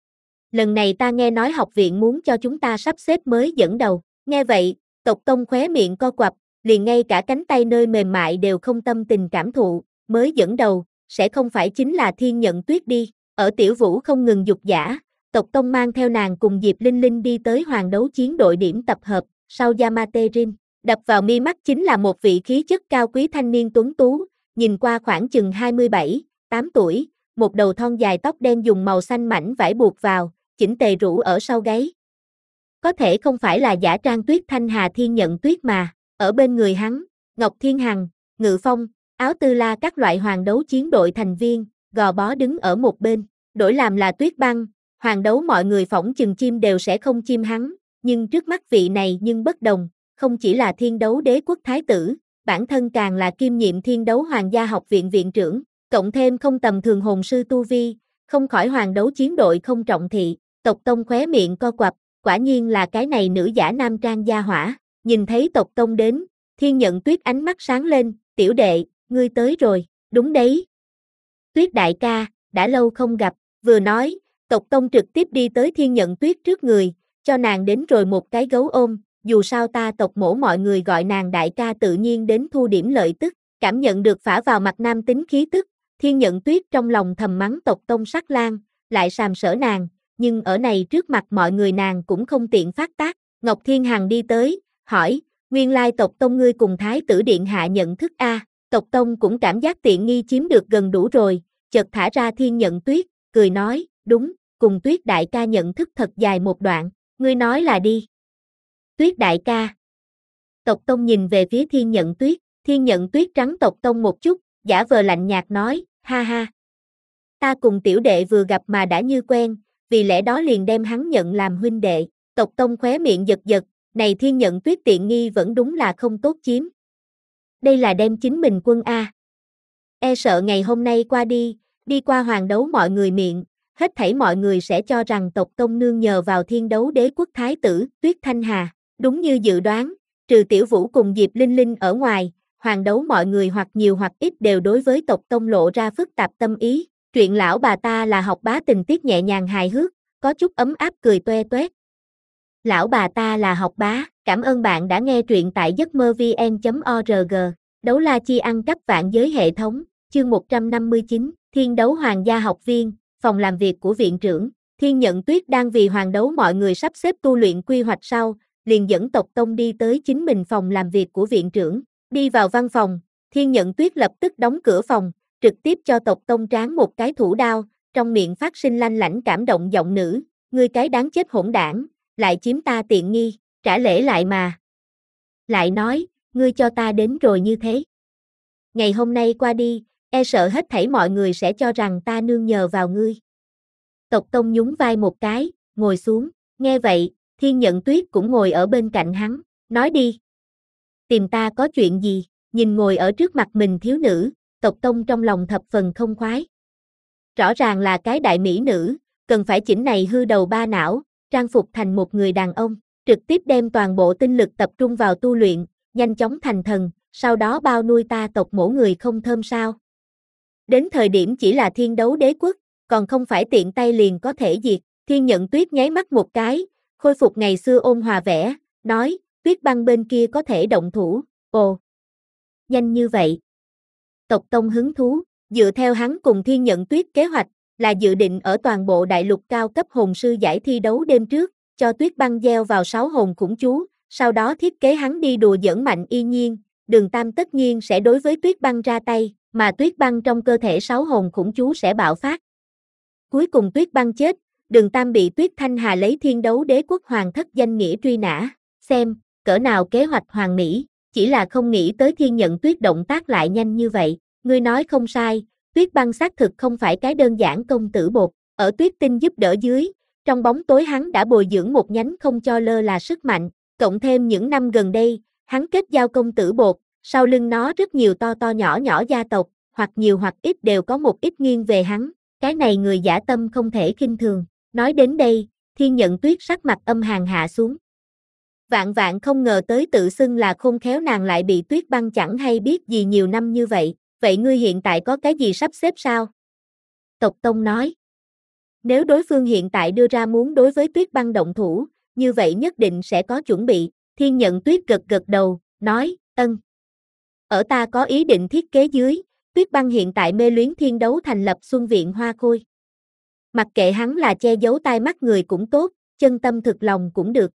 Lần này ta nghe nói học viện muốn cho chúng ta sắp xếp mới dẫn đầu, nghe vậy, Tộc Tông khóe miệng co quặp, liền ngay cả cánh tay nơi mềm mại đều không tâm tình cảm thụ, mới dẫn đầu, sẽ không phải chính là Thiên Nhận Tuyết đi, ở Tiểu Vũ không ngừng dục dã, Tộc Tông mang theo nàng cùng Diệp Linh Linh đi tới hoàng đấu chiến đội điểm tập hợp, sau Yamate Rin, đập vào mi mắt chính là một vị khí chất cao quý thanh niên tuấn tú, nhìn qua khoảng chừng hai mươi bảy, tám tuổi, một đầu thon dài tóc đen dùng màu xanh mảnh vải buộc vào, chỉnh tề rủ ở sau gáy. Có thể không phải là giả trang Tuyết Thanh Hà Thiên Nhận Tuyết mà, ở bên người hắn, Ngọc Thiên Hằng, Ngự Phong, Áo Tư La các loại hoàng đấu chiến đội thành viên, gò bó đứng ở một bên, đổi làm là Tuyết Băng, hoàng đấu mọi người phỏng chừng chim đều sẽ không chim hắn, nhưng trước mắt vị này nhưng bất đồng, không chỉ là Thiên Đấu Đế quốc thái tử, bản thân càng là kiêm nhiệm Thiên Đấu Hoàng gia học viện viện trưởng, cộng thêm không tầm thường hồn sư tu vi, không khỏi hoàng đấu chiến đội không trọng thị, Tộc Tông khóe miệng co quặp, quả nhiên là cái này nữ giả nam trang gia hỏa, nhìn thấy Tộc Tông đến, Thiên Nhận Tuyết ánh mắt sáng lên, tiểu đệ, ngươi tới rồi, đúng đấy. Tuyết đại ca, đã lâu không gặp, vừa nói, Tộc Tông trực tiếp đi tới Thiên Nhận Tuyết trước người, cho nàng đến rồi một cái gấu ôm, dù sao ta tộc mổ mọi người gọi nàng đại ca tự nhiên đến thu điểm lợi tức, cảm nhận được phả vào mặt nam tính khí tức, Thiên Nhận Tuyết trong lòng thầm mắng Tộc Tông sắc lang, lại sàm sỡ nàng, nhưng ở này trước mặt mọi người nàng cũng không tiện phát tác, Ngọc Thiên Hằng đi tới, hỏi, nguyên lai Tộc Tông ngươi cùng Thái tử Điện hạ nhận thức a? Tộc Tông cũng cảm giác tiện nghi chiếm được gần đủ rồi, chợt thả ra Thiên Nhận Tuyết, cười nói, đúng, cùng Tuyết đại ca nhận thức thật dài một đoạn, ngươi nói là đi. Tuyết đại ca. Tộc Tông nhìn về phía Thiên Nhận Tuyết, Thiên Nhận Tuyết trắng Tộc Tông một chút, giả vờ lạnh nhạt nói, ha ha. Ta cùng tiểu đệ vừa gặp mà đã như quen, vì lẽ đó liền đem hắn nhận làm huynh đệ, Tộc Tông khóe miệng giật giật, này Thiên Nhận Tuyết tiện nghi vẫn đúng là không tốt chiếm. Đây là đem chính mình quân A. E sợ ngày hôm nay qua đi, đi qua hoàng đấu mọi người miệng, hết thảy mọi người sẽ cho rằng Tộc Tông nương nhờ vào Thiên Đấu Đế quốc thái tử, Tuyết Thanh Hà, đúng như dự đoán, trừ Tiểu Vũ cùng Diệp Linh Linh ở ngoài, hoàng đấu mọi người hoặc nhiều hoặc ít đều đối với Tộc Tông lộ ra phức tạp tâm ý, truyện lão bà ta là học bá tình tiết nhẹ nhàng hài hước, có chút ấm áp cười toe toét. Lão bà ta là học bá, cảm ơn bạn đã nghe truyện tại giấc mơ vi en chấm org. Đấu la chi ăn cắp vạn giới hệ thống, chương một trăm năm mươi chín, Thiên đấu hoàng gia học viên, phòng làm việc của viện trưởng. Thiên Nhận Tuyết đang vì hoàng đấu mọi người sắp xếp tu luyện quy hoạch sau, liền dẫn tộc tông đi tới chính mình phòng làm việc của viện trưởng. Đi vào văn phòng, Thiên Nhận Tuyết lập tức đóng cửa phòng, trực tiếp cho tộc tông tráng một cái thủ đao, trong miệng phát sinh lanh lảnh cảm động giọng nữ, ngươi cái đáng chết hỗn đảng, lại chiếm ta tiện nghi, trả lễ lại mà. Lại nói, ngươi cho ta đến rồi như thế. Ngày hôm nay qua đi, e sợ hết thảy mọi người sẽ cho rằng ta nương nhờ vào ngươi. Tộc tông nhún vai một cái, ngồi xuống, nghe vậy, Thiên Nhận Tuyết cũng ngồi ở bên cạnh hắn, nói đi. Tìm ta có chuyện gì, nhìn ngồi ở trước mặt mình thiếu nữ, tộc tông trong lòng thập phần không khoái. Rõ ràng là cái đại mỹ nữ, cần phải chỉnh này hư đầu ba não, trang phục thành một người đàn ông, trực tiếp đem toàn bộ tinh lực tập trung vào tu luyện, nhanh chóng thành thần, sau đó bao nuôi ta tộc mổ người không thơm sao. Đến thời điểm chỉ là thiên đấu đế quốc, còn không phải tiện tay liền có thể diệt. Thiên Nhận Tuyết nháy mắt một cái, khôi phục ngày xưa ôn hòa vẻ, nói, Tuyết Băng bên kia có thể động thủ, ồ. Nhanh như vậy. Tộc tông hứng thú, dựa theo hắn cùng Thiên Nhận Tuyết kế hoạch, là dự định ở toàn bộ đại lục cao cấp hồn sư giải thi đấu đêm trước, cho Tuyết Băng gieo vào sáu hồn khủng chú, sau đó thiết kế hắn đi đùa giỡn Mạnh Y Nhiên, Đường Tam tất nhiên sẽ đối với Tuyết Băng ra tay, mà Tuyết Băng trong cơ thể sáu hồn khủng chú sẽ bạo phát. Cuối cùng Tuyết Băng chết, Đường Tam bị Tuyết Thanh Hà lấy thiên đấu đế quốc hoàng thất danh nghĩa truy nã, xem, cỡ nào kế hoạch hoàn mỹ, chỉ là không nghĩ tới Thiên Nhận Tuyết động tác lại nhanh như vậy, ngươi nói không sai, Tuyết Băng xác thực không phải cái đơn giản công tử bột, ở Tuyết Tinh giúp đỡ dưới, trong bóng tối hắn đã bồi dưỡng một nhánh không cho lơ là sức mạnh, cộng thêm những năm gần đây, hắn kết giao công tử bột, sau lưng nó rất nhiều to to nhỏ nhỏ gia tộc, hoặc nhiều hoặc ít đều có một ít nghiêng về hắn, cái này người dã tâm không thể khinh thường. Nói đến đây, Thiên Nhận Tuyết sắc mặt âm hàn hạ xuống. Vạn vạn không ngờ tới tự xưng là khôn khéo nàng lại bị Tuyết Băng chẳng hay biết gì nhiều năm như vậy, vậy ngươi hiện tại có cái gì sắp xếp sao? Tộc Tông nói. Nếu đối phương hiện tại đưa ra muốn đối với Tuyết Băng động thủ, như vậy nhất định sẽ có chuẩn bị, Thiên Nhận Tuyết gật gật đầu, nói, ân. Ở ta có ý định thiết kế dưới, Tuyết Băng hiện tại mê luyến thiên đấu thành lập Xuân Viện Hoa Khôi. Mặc kệ hắn là che giấu tai mắt người cũng tốt, chân tâm thực lòng cũng được.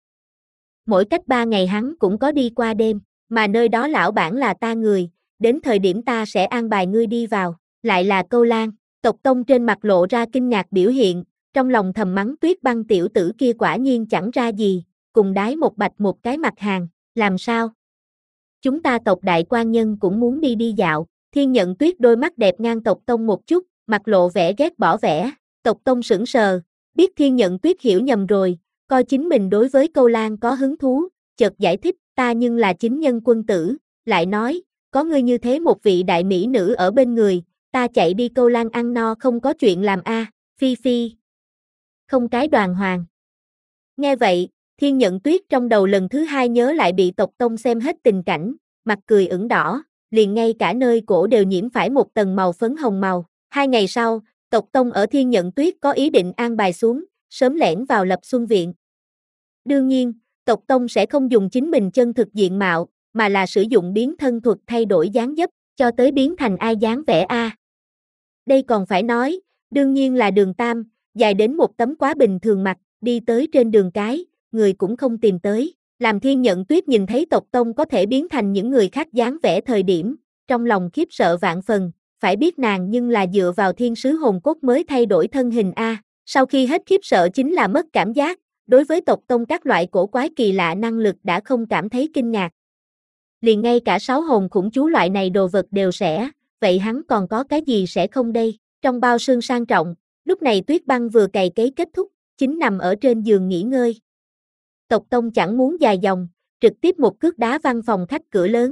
Mỗi cách ba ngày hắn cũng có đi qua đêm, mà nơi đó lão bản là ta người, đến thời điểm ta sẽ an bài ngươi đi vào, lại là Câu Lan. Tộc Tông trên mặt lộ ra kinh ngạc biểu hiện, trong lòng thầm mắng Tuyết Băng tiểu tử kia quả nhiên chẳng ra gì, cùng đái một bạch một cái mặt hàng, làm sao? Chúng ta tộc đại quan nhân cũng muốn đi đi dạo, Thiên Nhận Tuyết đôi mắt đẹp ngang Tộc Tông một chút, mặt lộ vẻ ghét bỏ vẻ, Tộc Tông sững sờ, biết Thiên Nhận Tuyết hiểu nhầm rồi, coi chính mình đối với Câu Lan có hứng thú, chợt giải thích, ta nhưng là chính nhân quân tử, lại nói, có ngươi như thế một vị đại mỹ nữ ở bên người, ta chạy đi Câu Lan ăn no không có chuyện làm a, à, phi phi. Không cái đoàn hoàng. Nghe vậy, Thiên Nhận Tuyết trong đầu lần thứ hai nhớ lại bị Tộc Tông xem hết tình cảnh, mặt cười ửng đỏ, liền ngay cả nơi cổ đều nhiễm phải một tầng màu phấn hồng màu. Hai ngày sau, Tộc Tông ở Thiên Nhận Tuyết có ý định an bài xuống, sớm lẻn vào lập Xuân Viện. Đương nhiên, Tộc Tông sẽ không dùng chính mình chân thực diện mạo, mà là sử dụng biến thân thuật thay đổi dáng dấp, cho tới biến thành ai dáng vẻ a. Đây còn phải nói, đương nhiên là Đường Tam, dài đến một tấm quá bình thường mặt, đi tới trên đường cái, người cũng không tìm tới. Làm Thiên Nhận Tuyết nhìn thấy Tộc Tông có thể biến thành những người khác dáng vẻ thời điểm, trong lòng khiếp sợ vạn phần, phải biết nàng nhưng là dựa vào thiên sứ hồn cốt mới thay đổi thân hình a. Sau khi hết khiếp sợ chính là mất cảm giác, đối với Tộc Tông các loại cổ quái kỳ lạ năng lực đã không cảm thấy kinh ngạc. Liền ngay cả sáu hồn khủng chú loại này đồ vật đều sẽ, vậy hắn còn có cái gì sẽ không đây? Trong bao sương sang trọng, lúc này Tuyết Băng vừa cày cấy kết thúc, chính nằm ở trên giường nghỉ ngơi. Tộc Tông chẳng muốn dài dòng, trực tiếp một cước đá văng phòng khách cửa lớn.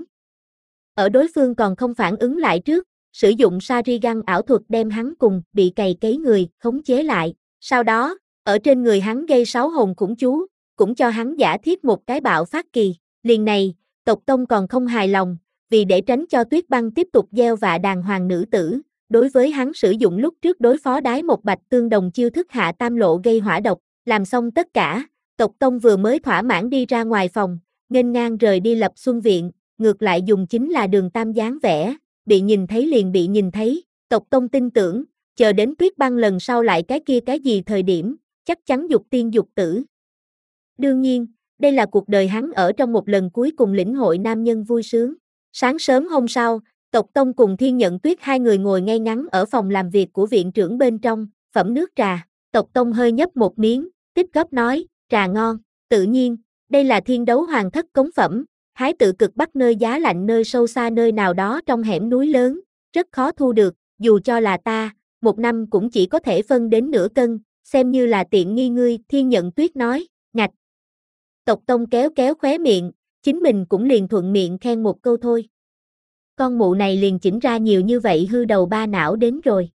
Ở đối phương còn không phản ứng lại trước, sử dụng Sharingan ảo thuật đem hắn cùng bị cày cấy người khống chế lại. Sau đó, ở trên người hắn gây sáu hồn khủng chú, cũng cho hắn giả thiết một cái bạo phát kỳ. Liền này, Tộc Tông còn không hài lòng, vì để tránh cho Tuyết Băng tiếp tục gieo vạ đàng hoàng nữ tử, đối với hắn sử dụng lúc trước đối phó đái một bạch tương đồng chiêu thức hạ tam lộ gây hỏa độc, làm xong tất cả, Tộc Tông vừa mới thỏa mãn đi ra ngoài phòng, nghênh ngang rời đi Lập Xuân Viện, ngược lại dùng chính là đường tam dáng vẽ, bị nhìn thấy liền bị nhìn thấy, Tộc Tông tin tưởng, chờ đến Tuyết Băng lần sau lại cái kia cái gì thời điểm, chắc chắn dục tiên dục tử. Đương nhiên, đây là cuộc đời hắn ở trong một lần cuối cùng lĩnh hội nam nhân vui sướng. Sáng sớm hôm sau, Tộc Tông cùng Thiên Nhận Tuyết hai người ngồi ngay ngắn ở phòng làm việc của viện trưởng bên trong, phẩm nước trà. Tộc Tông hơi nhấp một miếng, tích góp nói, trà ngon, tự nhiên, đây là Thiên Đấu Hoàng thất cống phẩm, hái tự cực bắc nơi giá lạnh nơi sâu xa nơi nào đó trong hẻm núi lớn, rất khó thu được, dù cho là ta, một năm cũng chỉ có thể phân đến nửa cân, xem như là tiện nghi ngươi, Thiên Nhận Tuyết nói, ngạch. Tộc Tông kéo kéo khóe miệng, chính mình cũng liền thuận miệng khen một câu thôi. Con mụ này liền chỉnh ra nhiều như vậy hư đầu ba não đến rồi.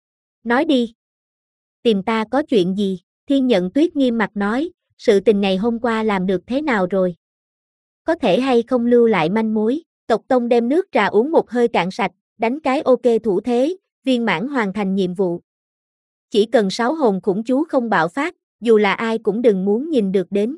Nói đi. Tìm ta có chuyện gì? Thiên Nhận Tuyết nghiêm mặt nói, sự tình ngày hôm qua làm được thế nào rồi? Có thể hay không lưu lại manh mối? Tộc Tông đem nước trà uống một hơi cạn sạch, đánh cái ok thủ thế, viên mãn hoàn thành nhiệm vụ. Chỉ cần sáu hồn khủng chú không bạo phát, dù là ai cũng đừng muốn nhìn được đến.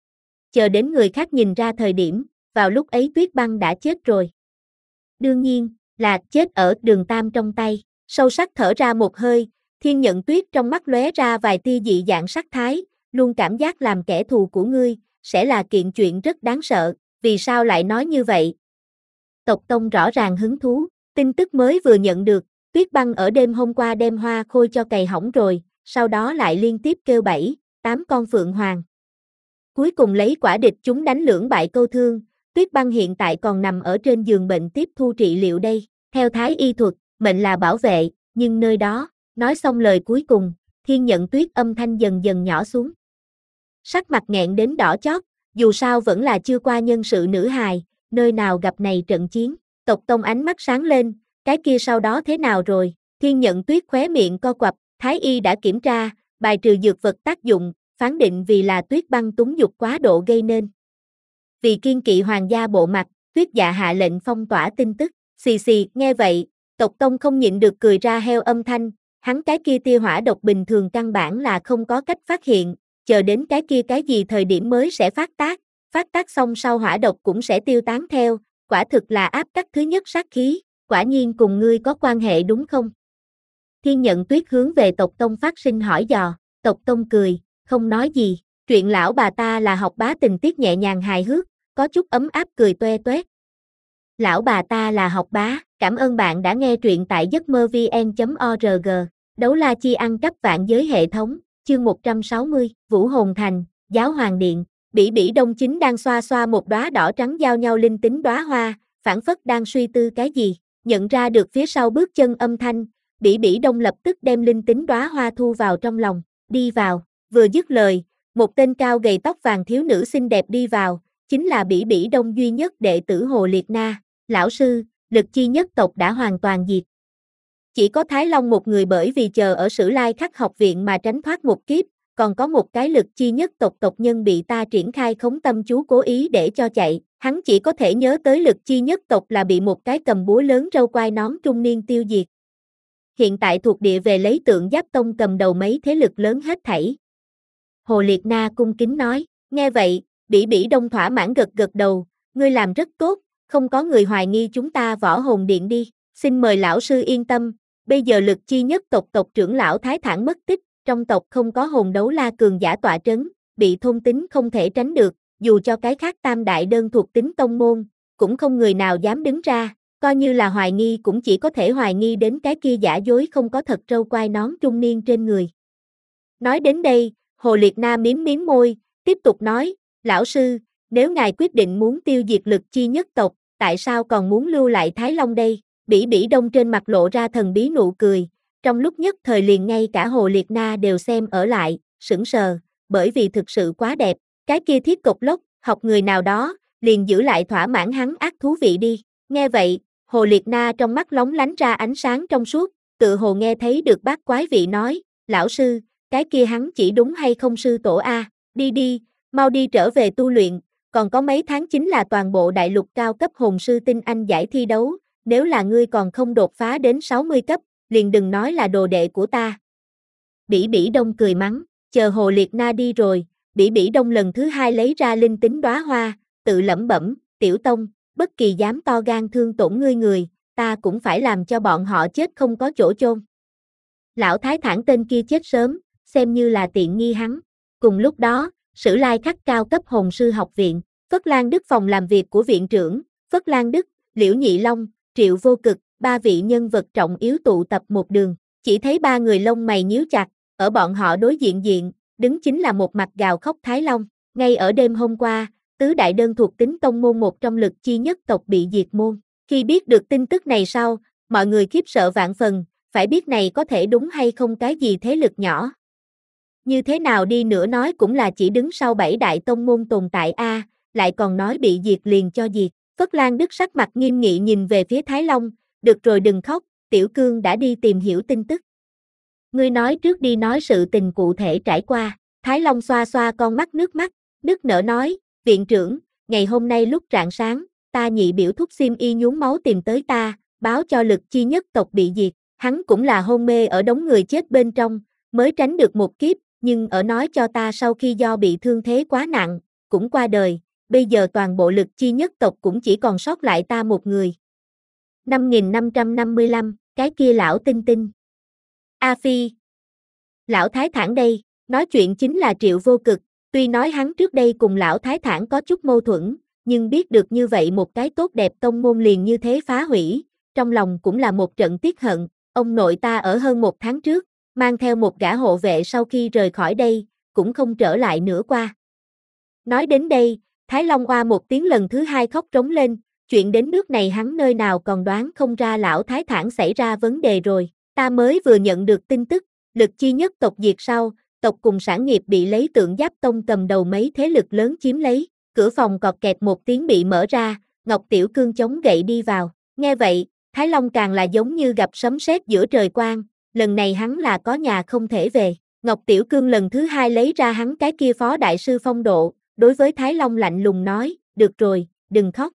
Chờ đến người khác nhìn ra thời điểm, vào lúc ấy Tuyết Băng đã chết rồi. Đương nhiên, là chết ở Đường Tam trong tay. Sâu sắc thở ra một hơi, Thiên Nhận Tuyết trong mắt lóe ra vài tia dị dạng sắc thái, luôn cảm giác làm kẻ thù của ngươi, sẽ là kiện chuyện rất đáng sợ, vì sao lại nói như vậy? Tộc Tông rõ ràng hứng thú, tin tức mới vừa nhận được, Tuyết Băng ở đêm hôm qua đem hoa khôi cho cày hỏng rồi, sau đó lại liên tiếp kêu bảy, tám con phượng hoàng. Cuối cùng lấy quả địch chúng đánh lưỡng bại câu thương, Tuyết Băng hiện tại còn nằm ở trên giường bệnh tiếp thu trị liệu đây, theo thái y thuật, mệnh là bảo vệ, nhưng nơi đó, nói xong lời cuối cùng, Thiên Nhận Tuyết âm thanh dần dần nhỏ xuống. Sắc mặt nghẹn đến đỏ chót, dù sao vẫn là chưa qua nhân sự nữ hài, nơi nào gặp này trận chiến, Tộc Tông ánh mắt sáng lên, cái kia sau đó thế nào rồi, Thiên Nhận Tuyết khóe miệng co quặp, thái y đã kiểm tra, bài trừ dược vật tác dụng, phán định vì là Tuyết Băng túng dục quá độ gây nên. Vì kiên kỵ hoàng gia bộ mặt, Tuyết Dạ hạ lệnh phong tỏa tin tức, xì xì, nghe vậy, Tộc Tông không nhịn được cười ra heo âm thanh, hắn cái kia tia hỏa độc bình thường căn bản là không có cách phát hiện, chờ đến cái kia cái gì thời điểm mới sẽ phát tác, phát tác xong sau hỏa độc cũng sẽ tiêu tán theo, quả thực là áp cắt thứ nhất sát khí, quả nhiên cùng ngươi có quan hệ đúng không? Thiên Nhận Tuyết hướng về Tộc Tông phát sinh hỏi dò, Tộc Tông cười, không nói gì, chuyện lão bà ta là học bá tình tiết nhẹ nhàng hài hước, có chút ấm áp cười toe toét. Lão bà ta là học bá, cảm ơn bạn đã nghe truyện tại giấc mơ vn chấm org, đấu la chi ăn cắp vạn giới hệ thống, chương một trăm sáu mươi, Vũ Hồn Thành, Giáo Hoàng Điện, Bỉ Bỉ Đông chính đang xoa xoa một đóa đỏ trắng giao nhau linh tính đóa hoa, phảng phất đang suy tư cái gì, nhận ra được phía sau bước chân âm thanh, Bỉ Bỉ Đông lập tức đem linh tính đóa hoa thu vào trong lòng, đi vào, vừa dứt lời, một tên cao gầy tóc vàng thiếu nữ xinh đẹp đi vào, chính là Bỉ Bỉ Đông duy nhất đệ tử Hồ Liệt Na, lão sư, Lực Chi nhất tộc đã hoàn toàn diệt. Chỉ có Thái Long một người bởi vì chờ ở Sử Lai Khắc học viện mà tránh thoát một kiếp, còn có một cái Lực Chi nhất tộc tộc nhân bị ta triển khai khống tâm chú cố ý để cho chạy, hắn chỉ có thể nhớ tới Lực Chi nhất tộc là bị một cái cầm búa lớn râu quai nón trung niên tiêu diệt. Hiện tại thuộc địa về lấy Tượng Giáp Tông cầm đầu mấy thế lực lớn hết thảy. Hồ Liệt Na cung kính nói, nghe vậy, Bỉ Bỉ Đông thỏa mãn gật gật đầu, ngươi làm rất tốt, không có người hoài nghi chúng ta Võ Hồn Điện đi, xin mời lão sư yên tâm, bây giờ Lực Chi nhất tộc tộc trưởng lão Thái Thản mất tích, trong tộc không có hồn đấu la cường giả tọa trấn, bị thôn tính không thể tránh được, dù cho cái khác tam đại đơn thuộc tính tông môn, cũng không người nào dám đứng ra, coi như là hoài nghi cũng chỉ có thể hoài nghi đến cái kia giả dối không có thật râu quai nón trung niên trên người. Nói đến đây, Hồ Liệt Na miếm miếm môi, tiếp tục nói, lão sư, nếu ngài quyết định muốn tiêu diệt Lực Chi nhất tộc, tại sao còn muốn lưu lại Thái Long đây? Bỉ Bỉ Đông trên mặt lộ ra thần bí nụ cười, trong lúc nhất thời liền ngay cả Hồ Liệt Na đều xem ở lại, sững sờ, bởi vì thực sự quá đẹp, cái kia thiết cục lốc, học người nào đó, liền giữ lại thỏa mãn hắn ác thú vị đi. Nghe vậy, Hồ Liệt Na trong mắt lóng lánh ra ánh sáng trong suốt, tự hồ nghe thấy được bác quái vị nói, lão sư, cái kia hắn chỉ đúng hay không sư tổ a, đi đi, mau đi trở về tu luyện, còn có mấy tháng chính là toàn bộ đại lục cao cấp hồn sư tinh anh giải thi đấu, nếu là ngươi còn không đột phá đến sáu mươi cấp, liền đừng nói là đồ đệ của ta. Bỉ Bỉ Đông cười mắng, chờ Hồ Liệt Na đi rồi, Bỉ Bỉ Đông lần thứ hai lấy ra linh tính đóa hoa, tự lẩm bẩm, Tiểu Tông, bất kỳ dám to gan thương tổn ngươi người, ta cũng phải làm cho bọn họ chết không có chỗ chôn. Lão Thái Thản tên kia chết sớm, xem như là tiện nghi hắn. Cùng lúc đó, Sử Lai Khắc cao cấp hồn sư học viện, Phất Lan Đức phòng làm việc của viện trưởng, Phất Lan Đức, Liễu Nhị Long, Triệu Vô Cực, ba vị nhân vật trọng yếu tụ tập một đường, chỉ thấy ba người lông mày nhíu chặt, ở bọn họ đối diện diện, đứng chính là một mặt gào khóc Thái Long. Ngay ở đêm hôm qua, tứ đại đơn thuộc tính tông môn một trong Lực Chi nhất tộc bị diệt môn. Khi biết được tin tức này sau, mọi người khiếp sợ vạn phần, phải biết này có thể đúng hay không cái gì thế lực nhỏ. Như thế nào đi nữa nói cũng là chỉ đứng sau bảy đại tông môn tồn tại a, lại còn nói bị diệt liền cho diệt. Phất Lan Đức sắc mặt nghiêm nghị nhìn về phía Thái Long, được rồi đừng khóc, Tiểu Cương đã đi tìm hiểu tin tức. Ngươi nói trước đi nói sự tình cụ thể trải qua. Thái Long xoa xoa con mắt nước mắt, nức nở nói, viện trưởng, ngày hôm nay lúc rạng sáng, ta nhị biểu thúc Xiêm Y nhuốm máu tìm tới ta, báo cho Lực Chi nhất tộc bị diệt, hắn cũng là hôn mê ở đống người chết bên trong, mới tránh được một kiếp, nhưng ở nói cho ta sau khi do bị thương thế quá nặng, cũng qua đời, bây giờ toàn bộ Lực Chi nhất tộc cũng chỉ còn sót lại ta một người. năm nghìn năm trăm năm mươi lăm, cái kia lão tinh tinh. A Phi. Lão Thái Thản đây, nói chuyện chính là Triệu Vô Cực, tuy nói hắn trước đây cùng lão Thái Thản có chút mâu thuẫn, nhưng biết được như vậy một cái tốt đẹp tông môn liền như thế phá hủy, trong lòng cũng là một trận tiếc hận, ông nội ta ở hơn một tháng trước, mang theo một gã hộ vệ sau khi rời khỏi đây, cũng không trở lại nữa qua. Nói đến đây, Thái Long oa một tiếng lần thứ hai khóc trống lên, chuyện đến nước này hắn nơi nào còn đoán không ra lão Thái Thản xảy ra vấn đề rồi, ta mới vừa nhận được tin tức, Lực Chi nhất tộc diệt sau, tộc cùng sản nghiệp bị lấy Tượng Giáp Tông cầm đầu mấy thế lực lớn chiếm lấy, cửa phòng cọt kẹt một tiếng bị mở ra, Ngọc Tiểu Cương chống gậy đi vào, nghe vậy, Thái Long càng là giống như gặp sấm sét giữa trời quang, lần này hắn là có nhà không thể về, Ngọc Tiểu Cương lần thứ hai lấy ra hắn cái kia phó đại sư phong độ, đối với Thái Long lạnh lùng nói, được rồi, đừng khóc.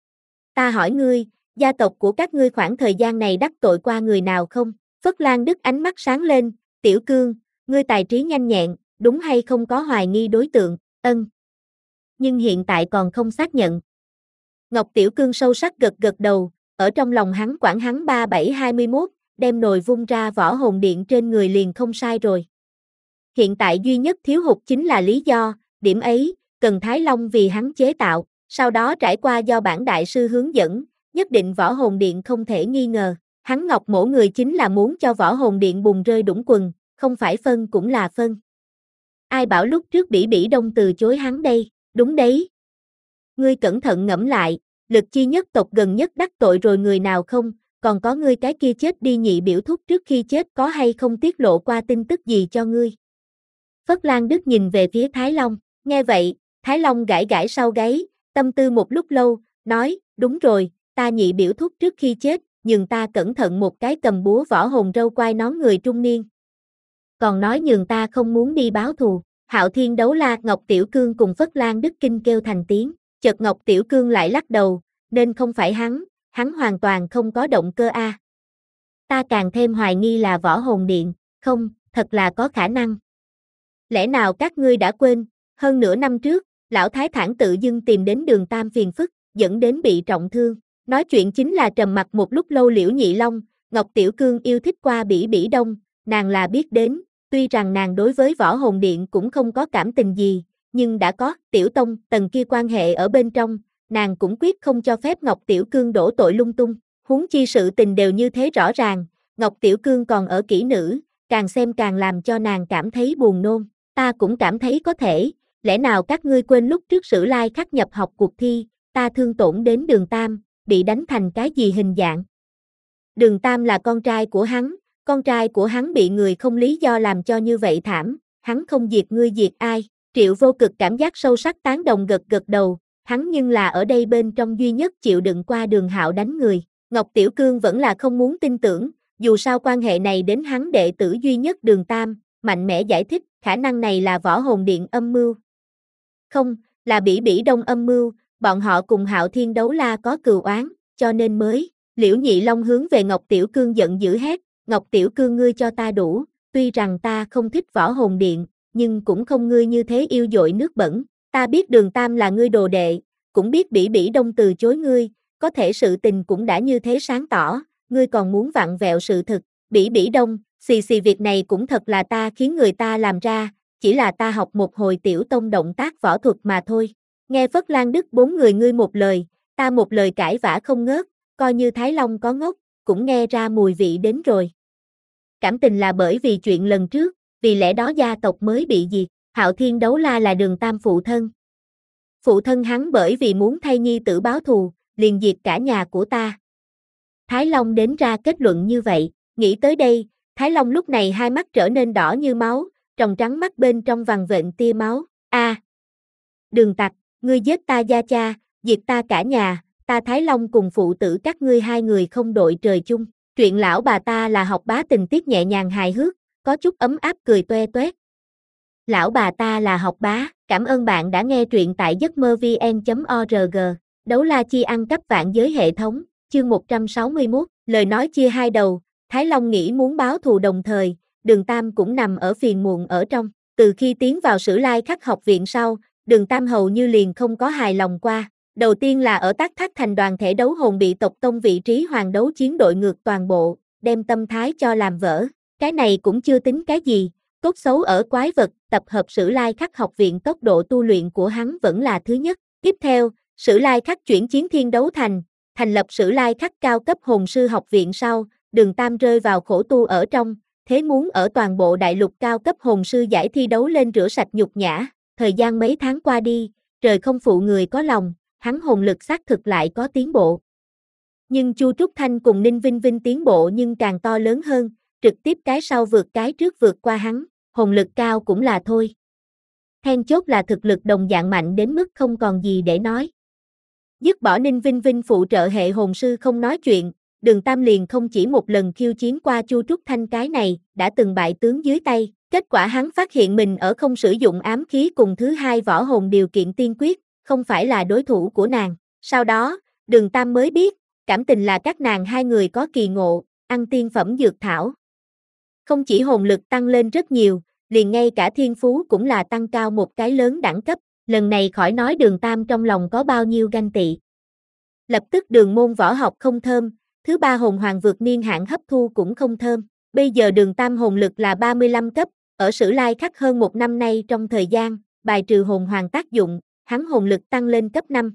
Ta hỏi ngươi, gia tộc của các ngươi khoảng thời gian này đắc tội qua người nào không? Phất Lan Đức ánh mắt sáng lên, Tiểu Cương, ngươi tài trí nhanh nhẹn, đúng hay không có hoài nghi đối tượng, ân. Nhưng hiện tại còn không xác nhận. Ngọc Tiểu Cương sâu sắc gật gật đầu, ở trong lòng hắn quản hắn ba bảy hai mươi mốt, đem nồi vung ra võ hồn điện trên người liền không sai rồi. Hiện tại duy nhất thiếu hụt chính là lý do, điểm ấy, cần Thái Long vì hắn chế tạo, sau đó trải qua do bản đại sư hướng dẫn, nhất định võ hồn điện không thể nghi ngờ. Hắn Ngọc Mỗ người chính là muốn cho võ hồn điện bùng rơi đũng quần, không phải phân cũng là phân. Ai bảo lúc trước Bỉ Bỉ Đông từ chối hắn đây, đúng đấy. Ngươi cẩn thận ngẫm lại, Lực Chi nhất tộc gần nhất đắc tội rồi người nào không, còn có ngươi cái kia chết đi nhị biểu thúc trước khi chết có hay không tiết lộ qua tin tức gì cho ngươi. Phất Lan Đức nhìn về phía Thái Long, nghe vậy, Thái Long gãi gãi sau gáy, tâm tư một lúc lâu, nói, đúng rồi, ta nhị biểu thúc trước khi chết, nhường ta cẩn thận một cái cầm búa võ hồn râu quai nón người trung niên. Còn nói nhường ta không muốn đi báo thù, Hạo Thiên Đấu La Ngọc Tiểu Cương cùng Phất Lan Đức kinh kêu thành tiếng, chợt Ngọc Tiểu Cương lại lắc đầu, nên không phải hắn, hắn hoàn toàn không có động cơ a. À. Ta càng thêm hoài nghi là võ hồn điện, không, thật là có khả năng. Lẽ nào các ngươi đã quên, hơn nửa năm trước, lão Thái Thản tự dưng tìm đến Đường Tam phiền phức, dẫn đến bị trọng thương. Nói chuyện chính là trầm mặc một lúc lâu Liễu Nhị Long, Ngọc Tiểu Cương yêu thích qua Bỉ Bỉ Đông, nàng là biết đến, tuy rằng nàng đối với võ hồn điện cũng không có cảm tình gì, nhưng đã có Tiểu Tông tầng kia quan hệ ở bên trong, nàng cũng quyết không cho phép Ngọc Tiểu Cương đổ tội lung tung, huống chi sự tình đều như thế rõ ràng, Ngọc Tiểu Cương còn ở kỹ nữ, càng xem càng làm cho nàng cảm thấy buồn nôn, ta cũng cảm thấy có thể, lẽ nào các ngươi quên lúc trước Sử Lai Khắc nhập học cuộc thi, ta thương tổn đến Đường Tam, bị đánh thành cái gì hình dạng. Đường Tam là con trai của hắn, con trai của hắn bị người không lý do làm cho như vậy thảm, hắn không diệt ngươi diệt ai, Triệu Vô Cực cảm giác sâu sắc tán đồng gật gật đầu, hắn nhưng là ở đây bên trong duy nhất chịu đựng qua Đường Hạo đánh người, Ngọc Tiểu Cương vẫn là không muốn tin tưởng, dù sao quan hệ này đến hắn đệ tử duy nhất Đường Tam, mạnh mẽ giải thích, khả năng này là võ hồn điện âm mưu. Không, là Bỉ Bỉ Đông âm mưu, bọn họ cùng Hạo Thiên Đấu La có cừu oán, cho nên mới, Liễu Nhị Long hướng về Ngọc Tiểu Cương giận dữ hét, Ngọc Tiểu Cương ngươi cho ta đủ, tuy rằng ta không thích võ hồn điện, nhưng cũng không ngươi như thế yêu dội nước bẩn. Ta biết Đường Tam là ngươi đồ đệ, cũng biết Bỉ Bỉ Đông từ chối ngươi, có thể sự tình cũng đã như thế sáng tỏ, ngươi còn muốn vặn vẹo sự thực. Bỉ Bỉ Đông, xì xì việc này cũng thật là ta khiến người ta làm ra, chỉ là ta học một hồi tiểu tông động tác võ thuật mà thôi. Nghe Phất Lan Đức bốn người ngươi một lời, ta một lời cãi vã không ngớt, coi như Thái Long có ngốc, cũng nghe ra mùi vị đến rồi. Cảm tình là bởi vì chuyện lần trước, vì lẽ đó gia tộc mới bị diệt. Hạo Thiên Đấu La là Đường Tam phụ thân. Phụ thân hắn bởi vì muốn thay nhi tử báo thù, liền diệt cả nhà của ta. Thái Long đến ra kết luận như vậy, nghĩ tới đây, Thái Long lúc này hai mắt trở nên đỏ như máu, tròng trắng mắt bên trong vằn vện tia máu. A, à, Đường tặc, ngươi giết ta gia cha, diệt ta cả nhà, ta Thái Long cùng phụ tử các ngươi hai người không đội trời chung. Truyện lão bà ta là học bá tình tiết nhẹ nhàng hài hước, có chút ấm áp cười toe toét. Lão bà ta là học bá, cảm ơn bạn đã nghe truyện tại giấc mơ vn chấm org. Đấu la chi ăn cắp vạn giới hệ thống, chương một trăm sáu mươi mốt, lời nói chia hai đầu, Thái Long nghĩ muốn báo thù đồng thời, Đường Tam cũng nằm ở phiền muộn ở trong. Từ khi tiến vào Sử Lai Khắc học viện sau, Đường Tam hầu như liền không có hài lòng qua. Đầu tiên là ở Tác Thác thành đoàn thể đấu hồn bị tộc tông vị trí hoàng đấu chiến đội ngược toàn bộ, đem tâm thái cho làm vỡ. Cái này cũng chưa tính cái gì, cốt xấu ở quái vật, tập hợp Sử Lai Khắc học viện tốc độ tu luyện của hắn vẫn là thứ nhất. Tiếp theo, Sử Lai Khắc chuyển chiến thiên đấu thành, thành lập Sử Lai Khắc cao cấp hồn sư học viện sau, Đường Tam rơi vào khổ tu ở trong, thế muốn ở toàn bộ đại lục cao cấp hồn sư giải thi đấu lên rửa sạch nhục nhã. Thời gian mấy tháng qua đi, trời không phụ người có lòng, hắn hồn lực xác thực lại có tiến bộ. Nhưng Chu Trúc Thanh cùng Ninh Vinh Vinh tiến bộ nhưng càng to lớn hơn, trực tiếp cái sau vượt cái trước vượt qua hắn, hồn lực cao cũng là thôi. Then chốt là thực lực đồng dạng mạnh đến mức không còn gì để nói. Dứt bỏ Ninh Vinh Vinh phụ trợ hệ hồn sư không nói chuyện, Đường Tam liền không chỉ một lần khiêu chiến qua Chu Trúc Thanh cái này, đã từng bại tướng dưới tay, kết quả hắn phát hiện mình ở không sử dụng ám khí cùng thứ hai võ hồn điều kiện tiên quyết, không phải là đối thủ của nàng. Sau đó, Đường Tam mới biết, cảm tình là các nàng hai người có kỳ ngộ, ăn tiên phẩm dược thảo. Không chỉ hồn lực tăng lên rất nhiều, liền ngay cả thiên phú cũng là tăng cao một cái lớn đẳng cấp, lần này khỏi nói Đường Tam trong lòng có bao nhiêu ganh tị. Lập tức đường môn võ học không thơm, thứ ba hồn hoàng vượt niên hạn hấp thu cũng không thơm, bây giờ Đường Tam hồn lực là ba mươi lăm cấp, ở Sử Lai Khắc hơn một năm nay trong thời gian, bài trừ hồn hoàng tác dụng, hắn hồn lực tăng lên cấp năm.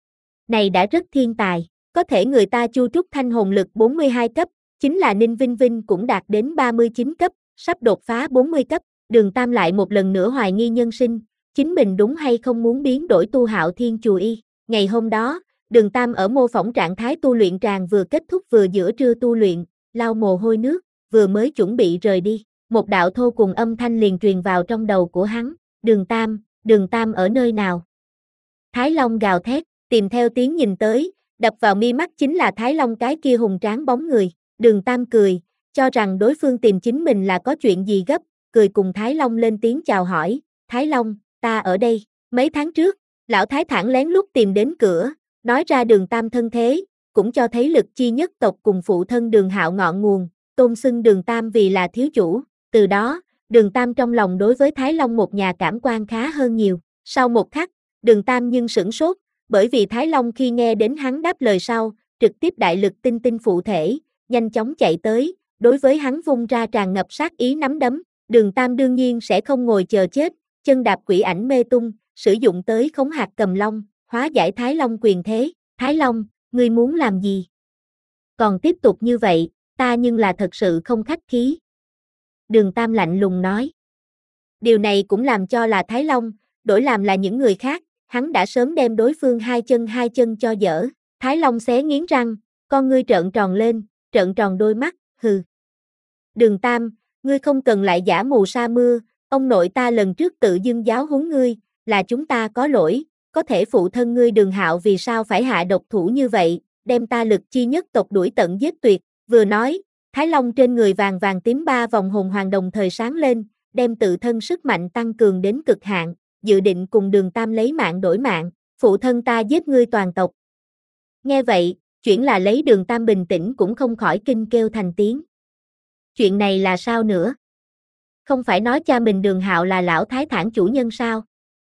Này đã rất thiên tài, có thể người ta Chu Trúc Thanh hồn lực bốn mươi hai cấp, chính là Ninh Vinh Vinh cũng đạt đến ba mươi chín cấp, sắp đột phá bốn mươi cấp, Đường Tam lại một lần nữa hoài nghi nhân sinh, chính mình đúng hay không muốn biến đổi tu Hạo Thiên Chùa Y. Ngày hôm đó, Đường Tam ở mô phỏng trạng thái tu luyện tràng vừa kết thúc vừa giữa trưa tu luyện, lau mồ hôi nước, vừa mới chuẩn bị rời đi, một đạo thô cùng âm thanh liền truyền vào trong đầu của hắn, Đường Tam, Đường Tam ở nơi nào? Thái Long gào thét, tìm theo tiếng nhìn tới, đập vào mi mắt chính là Thái Long cái kia hùng tráng bóng người, Đường Tam cười, cho rằng đối phương tìm chính mình là có chuyện gì gấp, cười cùng Thái Long lên tiếng chào hỏi, Thái Long, ta ở đây, mấy tháng trước, lão Thái thẳng lén lút tìm đến cửa, nói ra Đường Tam thân thế, cũng cho thấy lực chi nhất tộc cùng phụ thân Đường Hạo ngọn nguồn, tôn xưng Đường Tam vì là thiếu chủ, từ đó, Đường Tam trong lòng đối với Thái Long một nhà cảm quan khá hơn nhiều, sau một khắc, Đường Tam nhưng sửng sốt, bởi vì Thái Long khi nghe đến hắn đáp lời sau, trực tiếp đại lực tinh tinh phụ thể, nhanh chóng chạy tới, đối với hắn vung ra tràn ngập sát ý nắm đấm, Đường Tam đương nhiên sẽ không ngồi chờ chết, chân đạp quỷ ảnh mê tung, sử dụng tới khống hạt cầm long, hóa giải Thái Long quyền thế, Thái Long, ngươi muốn làm gì? Còn tiếp tục như vậy, ta nhưng là thật sự không khách khí. Đường Tam lạnh lùng nói. Điều này cũng làm cho là Thái Long, đổi làm là những người khác, hắn đã sớm đem đối phương hai chân hai chân cho dở. Thái Long xé nghiến răng, con ngươi trợn tròn lên, trợn tròn đôi mắt, hừ. Đường Tam, ngươi không cần lại giả mù sa mưa, ông nội ta lần trước tự dưng giáo huấn ngươi, là chúng ta có lỗi, có thể phụ thân ngươi Đường Hạo vì sao phải hạ độc thủ như vậy, đem ta lực chi nhất tộc đuổi tận giết tuyệt, vừa nói, Thái Long trên người vàng vàng tím ba vòng hồn hoàng đồng thời sáng lên, đem tự thân sức mạnh tăng cường đến cực hạn, dự định cùng Đường Tam lấy mạng đổi mạng, phụ thân ta giết ngươi toàn tộc. Nghe vậy, chuyện là lấy Đường Tam bình tĩnh cũng không khỏi kinh kêu thành tiếng. Chuyện này là sao nữa? không phải nói cha mình Đường Hạo là lão thái thản chủ nhân sao?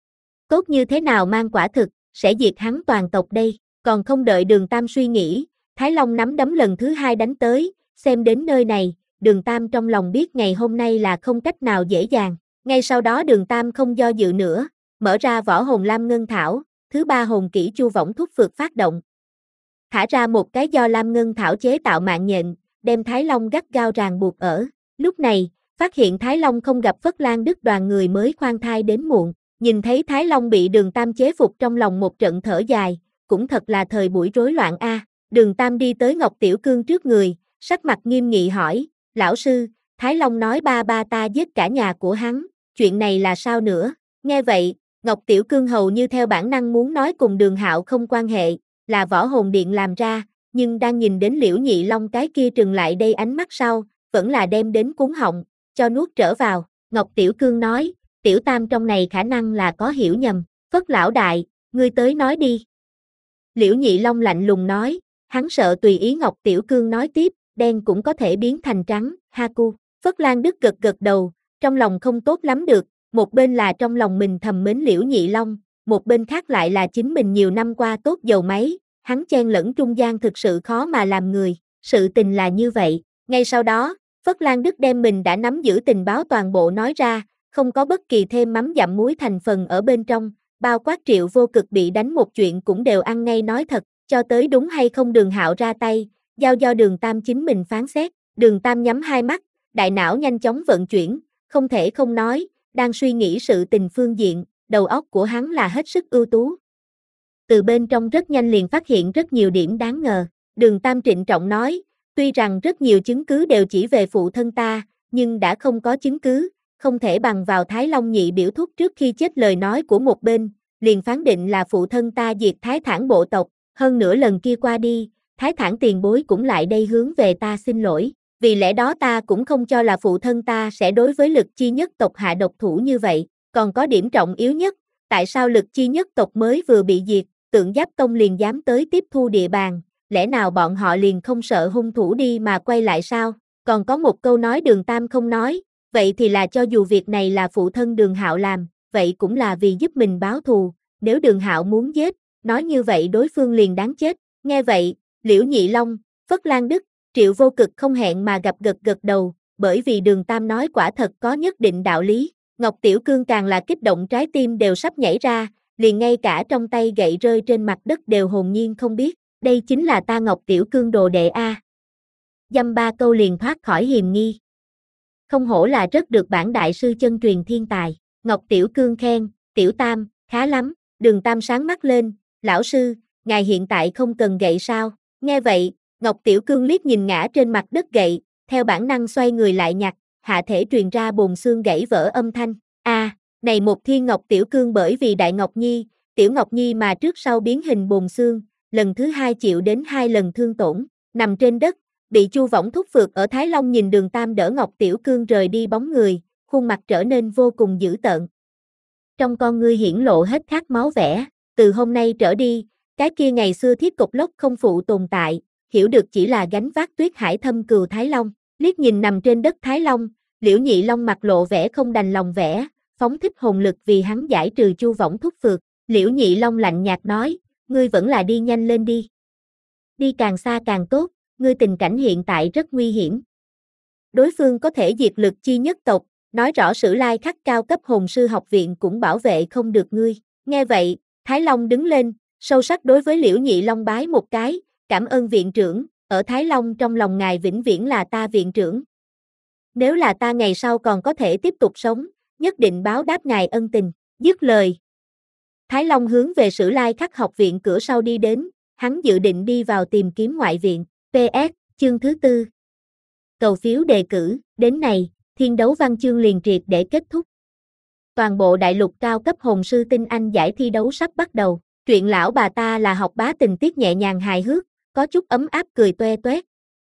Tốt như thế nào mang quả thực, sẽ diệt hắn toàn tộc đây, còn không đợi Đường Tam suy nghĩ, Thái Long nắm đấm lần thứ hai đánh tới, xem đến nơi này, Đường Tam trong lòng biết ngày hôm nay là không cách nào dễ dàng, ngay sau đó Đường Tam không do dự nữa, mở ra võ hồn Lam Ngân Thảo, thứ ba hồn kỹ Chu Võng Thúc Phược phát động. Thả ra một cái do Lam Ngân Thảo chế tạo mạng nhện, đem Thái Long gắt gao ràng buộc ở. Lúc này, phát hiện Thái Long không gặp Phất Lan Đức đoàn người mới khoan thai đến muộn, nhìn thấy Thái Long bị Đường Tam chế phục trong lòng một trận thở dài, cũng thật là thời buổi rối loạn a. À. Đường Tam đi tới Ngọc Tiểu Cương trước người, sắc mặt nghiêm nghị hỏi, lão sư, Thái Long nói ba ba ta giết cả nhà của hắn, chuyện này là sao nữa? Nghe vậy, Ngọc Tiểu Cương hầu như theo bản năng muốn nói cùng Đường Hạo không quan hệ, là võ hồn điện làm ra, nhưng đang nhìn đến Liễu Nhị Long cái kia trừng lại đây ánh mắt sau, vẫn là đem đến cuốn họng, cho nuốt trở vào. Ngọc Tiểu Cương nói, Tiểu Tam trong này khả năng là có hiểu nhầm, Phất lão đại, ngươi tới nói đi. Liễu Nhị Long lạnh lùng nói, hắn sợ tùy ý Ngọc Tiểu Cương nói tiếp, đen cũng có thể biến thành trắng, ha cu. Phất Lan Đức gật gật đầu, trong lòng không tốt lắm được, một bên là trong lòng mình thầm mến Liễu Nhị Long, một bên khác lại là chính mình nhiều năm qua tốt dầu máy, hắn chen lẫn trung gian thực sự khó mà làm người, sự tình là như vậy. Ngay sau đó, Phất Lan Đức đem mình đã nắm giữ tình báo toàn bộ nói ra, không có bất kỳ thêm mắm dặm muối thành phần ở bên trong, bao quát Triệu Vô Cực bị đánh một chuyện cũng đều ăn ngay nói thật, cho tới đúng hay không Đường Hạo ra tay, giao do Đường Tam chính mình phán xét. Đường Tam nhắm hai mắt, đại não nhanh chóng vận chuyển, không thể không nói, đang suy nghĩ sự tình phương diện, đầu óc của hắn là hết sức ưu tú. Từ bên trong rất nhanh liền phát hiện rất nhiều điểm đáng ngờ. Đường Tam trịnh trọng nói, tuy rằng rất nhiều chứng cứ đều chỉ về phụ thân ta, nhưng đã không có chứng cứ, không thể bằng vào Thái Long nhị biểu thúc trước khi chết lời nói của một bên, liền phán định là phụ thân ta diệt Thái Thản bộ tộc, hơn nữa lần kia qua đi, Thái Thản tiền bối cũng lại đây hướng về ta xin lỗi, vì lẽ đó ta cũng không cho là phụ thân ta sẽ đối với Lực Chi nhất tộc hạ độc thủ như vậy, còn có điểm trọng yếu nhất, tại sao Lực Chi nhất tộc mới vừa bị diệt, Tượng Giáp Tông liền dám tới tiếp thu địa bàn, lẽ nào bọn họ liền không sợ hung thủ đi mà quay lại sao? Còn có một câu nói Đường Tam không nói, vậy thì là cho dù việc này là phụ thân Đường Hạo làm, vậy cũng là vì giúp mình báo thù, nếu Đường Hạo muốn giết, nói như vậy đối phương liền đáng chết. Nghe vậy, Liễu Nhị Long, Phất Lan Đức, Triệu Vô Cực không hẹn mà gặp gật gật đầu, bởi vì Đường Tam nói quả thật có nhất định đạo lý. Ngọc Tiểu Cương càng là kích động trái tim đều sắp nhảy ra, liền ngay cả trong tay gậy rơi trên mặt đất đều hồn nhiên không biết, đây chính là ta Ngọc Tiểu Cương đồ đệ a. Dăm ba câu liền thoát khỏi hiềm nghi. Không hổ là rất được bản đại sư chân truyền thiên tài, Ngọc Tiểu Cương khen, Tiểu Tam, khá lắm. Đường Tam sáng mắt lên, lão sư, ngài hiện tại không cần gậy sao? Nghe vậy, Ngọc Tiểu Cương liếc nhìn ngã trên mặt đất gậy, theo bản năng xoay người lại nhặt, hạ thể truyền ra bồn xương gãy vỡ âm thanh. A, à, này một thiên Ngọc Tiểu Cương bởi vì Đại Ngọc Nhi, Tiểu Ngọc Nhi mà trước sau biến hình bồn xương, lần thứ hai chịu đến hai lần thương tổn, nằm trên đất, bị Chu Võng Thúc Phược ở Thái Long nhìn Đường Tam đỡ Ngọc Tiểu Cương rời đi bóng người, khuôn mặt trở nên vô cùng dữ tợn. Trong con ngươi hiển lộ hết khát máu vẻ, từ hôm nay trở đi, cái kia ngày xưa thiết cục lốc không phụ tồn tại, hiểu được chỉ là gánh vác Tuyết Hải Thâm Cừu Thái Long, liếc nhìn nằm trên đất Thái Long, Liễu Nhị Long mặt lộ vẻ không đành lòng vẻ, phóng thích hồn lực vì hắn giải trừ Chu Võng Thúc Phược. Liễu Nhị Long lạnh nhạt nói, ngươi vẫn là đi nhanh lên đi. Đi càng xa càng tốt, ngươi tình cảnh hiện tại rất nguy hiểm. Đối phương có thể diệt Lực Chi nhất tộc, nói rõ Sử Lai Khắc cao cấp hồn sư học viện cũng bảo vệ không được ngươi. Nghe vậy, Thái Long đứng lên, sâu sắc đối với Liễu Nhị Long bái một cái, cảm ơn viện trưởng, ở Thái Long trong lòng ngài vĩnh viễn là ta viện trưởng. Nếu là ta ngày sau còn có thể tiếp tục sống, nhất định báo đáp ngài ân tình. Dứt lời, Thái Long hướng về Sử Lai Khắc học viện cửa sau đi đến, hắn dự định đi vào tìm kiếm ngoại viện. pê ét, chương thứ tư. Cầu phiếu đề cử, đến này, thiên đấu văn chương liền triệt để kết thúc. Toàn bộ đại lục cao cấp hồn sư tinh anh giải thi đấu sắp bắt đầu. Truyện lão bà ta là học bá tình tiết nhẹ nhàng hài hước, có chút ấm áp cười toe toét.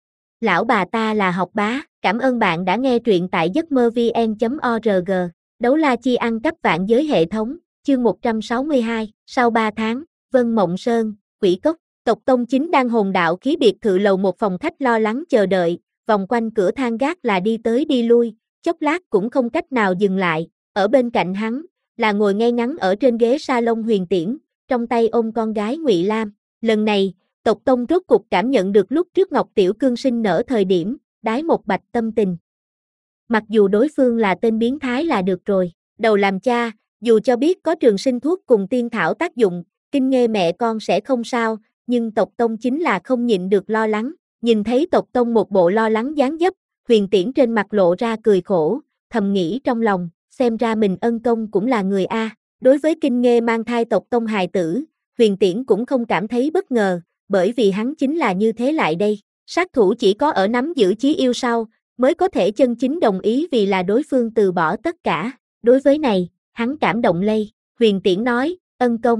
Lão bà ta là học bá, cảm ơn bạn đã nghe truyện tại giấc mơ vn chấm org. Đấu la chi ăn cắp vạn giới hệ thống, chương một trăm sáu mươi hai, sau ba tháng, Vân Mộng Sơn, Quỷ Cốc, tộc tông chính đang hồn đạo khí biệt thự lầu một phòng khách lo lắng chờ đợi, vòng quanh cửa thang gác là đi tới đi lui, chốc lát cũng không cách nào dừng lại, ở bên cạnh hắn, là ngồi ngay ngắn ở trên ghế salon Huyền Tiễn, trong tay ôm con gái Ngụy Lam. Lần này, Tộc Tông rốt cục cảm nhận được lúc trước Ngọc Tiểu Cương sinh nở thời điểm, đái một bạch tâm tình. Mặc dù đối phương là tên biến thái là được rồi, đầu làm cha, dù cho biết có trường sinh thuốc cùng tiên thảo tác dụng, Kinh Nghê mẹ con sẽ không sao, nhưng Tộc Tông chính là không nhịn được lo lắng. Nhìn thấy Tộc Tông một bộ lo lắng dáng dấp, Huyền Tiễn trên mặt lộ ra cười khổ, thầm nghĩ trong lòng, xem ra mình ân công cũng là người A. Đối với Kinh Nghê mang thai Tộc Tông hài tử, Huyền Tiễn cũng không cảm thấy bất ngờ, bởi vì hắn chính là như thế lại đây. Sát thủ chỉ có ở nắm giữ chí yêu sau, mới có thể chân chính đồng ý vì là đối phương từ bỏ tất cả. Đối với này, hắn cảm động lây. Huyền Tiễn nói, ân công.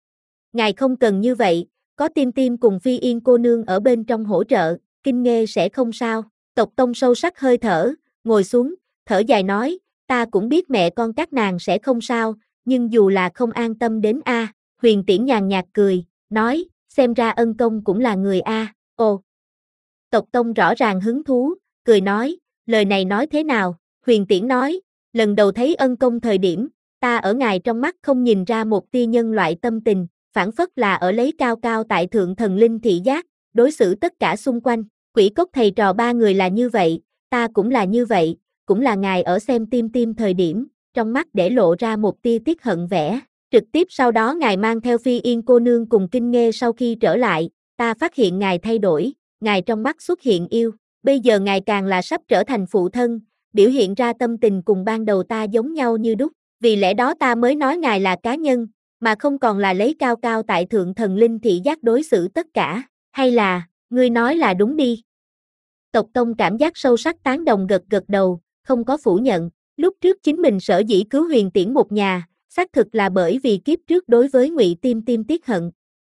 Ngài không cần như vậy, có Tim Tim cùng Phi Yên cô nương ở bên trong hỗ trợ, Kinh Nghê sẽ không sao. Tộc Tông sâu sắc hơi thở, ngồi xuống, thở dài nói, ta cũng biết mẹ con các nàng sẽ không sao, nhưng dù là không an tâm đến A. Huyền Tiễn nhàn nhạt cười, nói, xem ra ân công cũng là người A. Ồ. Tộc Tông rõ ràng hứng thú, cười nói, lời này nói thế nào? Huyền Tiễn nói, lần đầu thấy ân công thời điểm, ta ở ngài trong mắt không nhìn ra một tia nhân loại tâm tình, phản phất là ở lấy cao cao tại thượng thần linh thị giác, đối xử tất cả xung quanh. Quỷ cốc thầy trò ba người là như vậy, ta cũng là như vậy, cũng là ngài ở xem Tim Tim thời điểm, trong mắt để lộ ra một tia tiếc hận vẻ. Trực tiếp sau đó ngài mang theo Phi Yên cô nương cùng Kinh Nghê sau khi trở lại, ta phát hiện ngài thay đổi, ngài trong mắt xuất hiện yêu, bây giờ ngài càng là sắp trở thành phụ thân, biểu hiện ra tâm tình cùng ban đầu ta giống nhau như đúc, vì lẽ đó ta mới nói ngài là cá nhân, mà không còn là lấy cao cao tại thượng thần linh thị giác đối xử tất cả, hay là, ngươi nói là đúng đi. Tộc Tông cảm giác sâu sắc tán đồng gật gật đầu, không có phủ nhận, lúc trước chính mình sở dĩ cứu Huyền Tiễn một nhà, xác thực là bởi vì kiếp trước đối với Ngụy Tim Tim tiếc hận.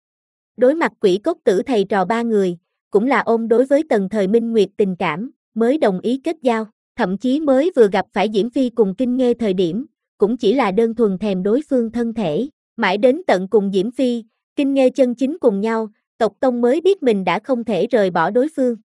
Đối mặt Quỷ Cốc tử thầy trò ba người, cũng là ôm đối với Tần Thời Minh Nguyệt tình cảm, mới đồng ý kết giao, thậm chí mới vừa gặp phải Diễm Phi cùng Kinh Nghê thời điểm, cũng chỉ là đơn thuần thèm đối phương thân thể, mãi đến tận cùng Diễm Phi, Kinh Nghê chân chính cùng nhau, Tộc Tông mới biết mình đã không thể rời bỏ đối phương.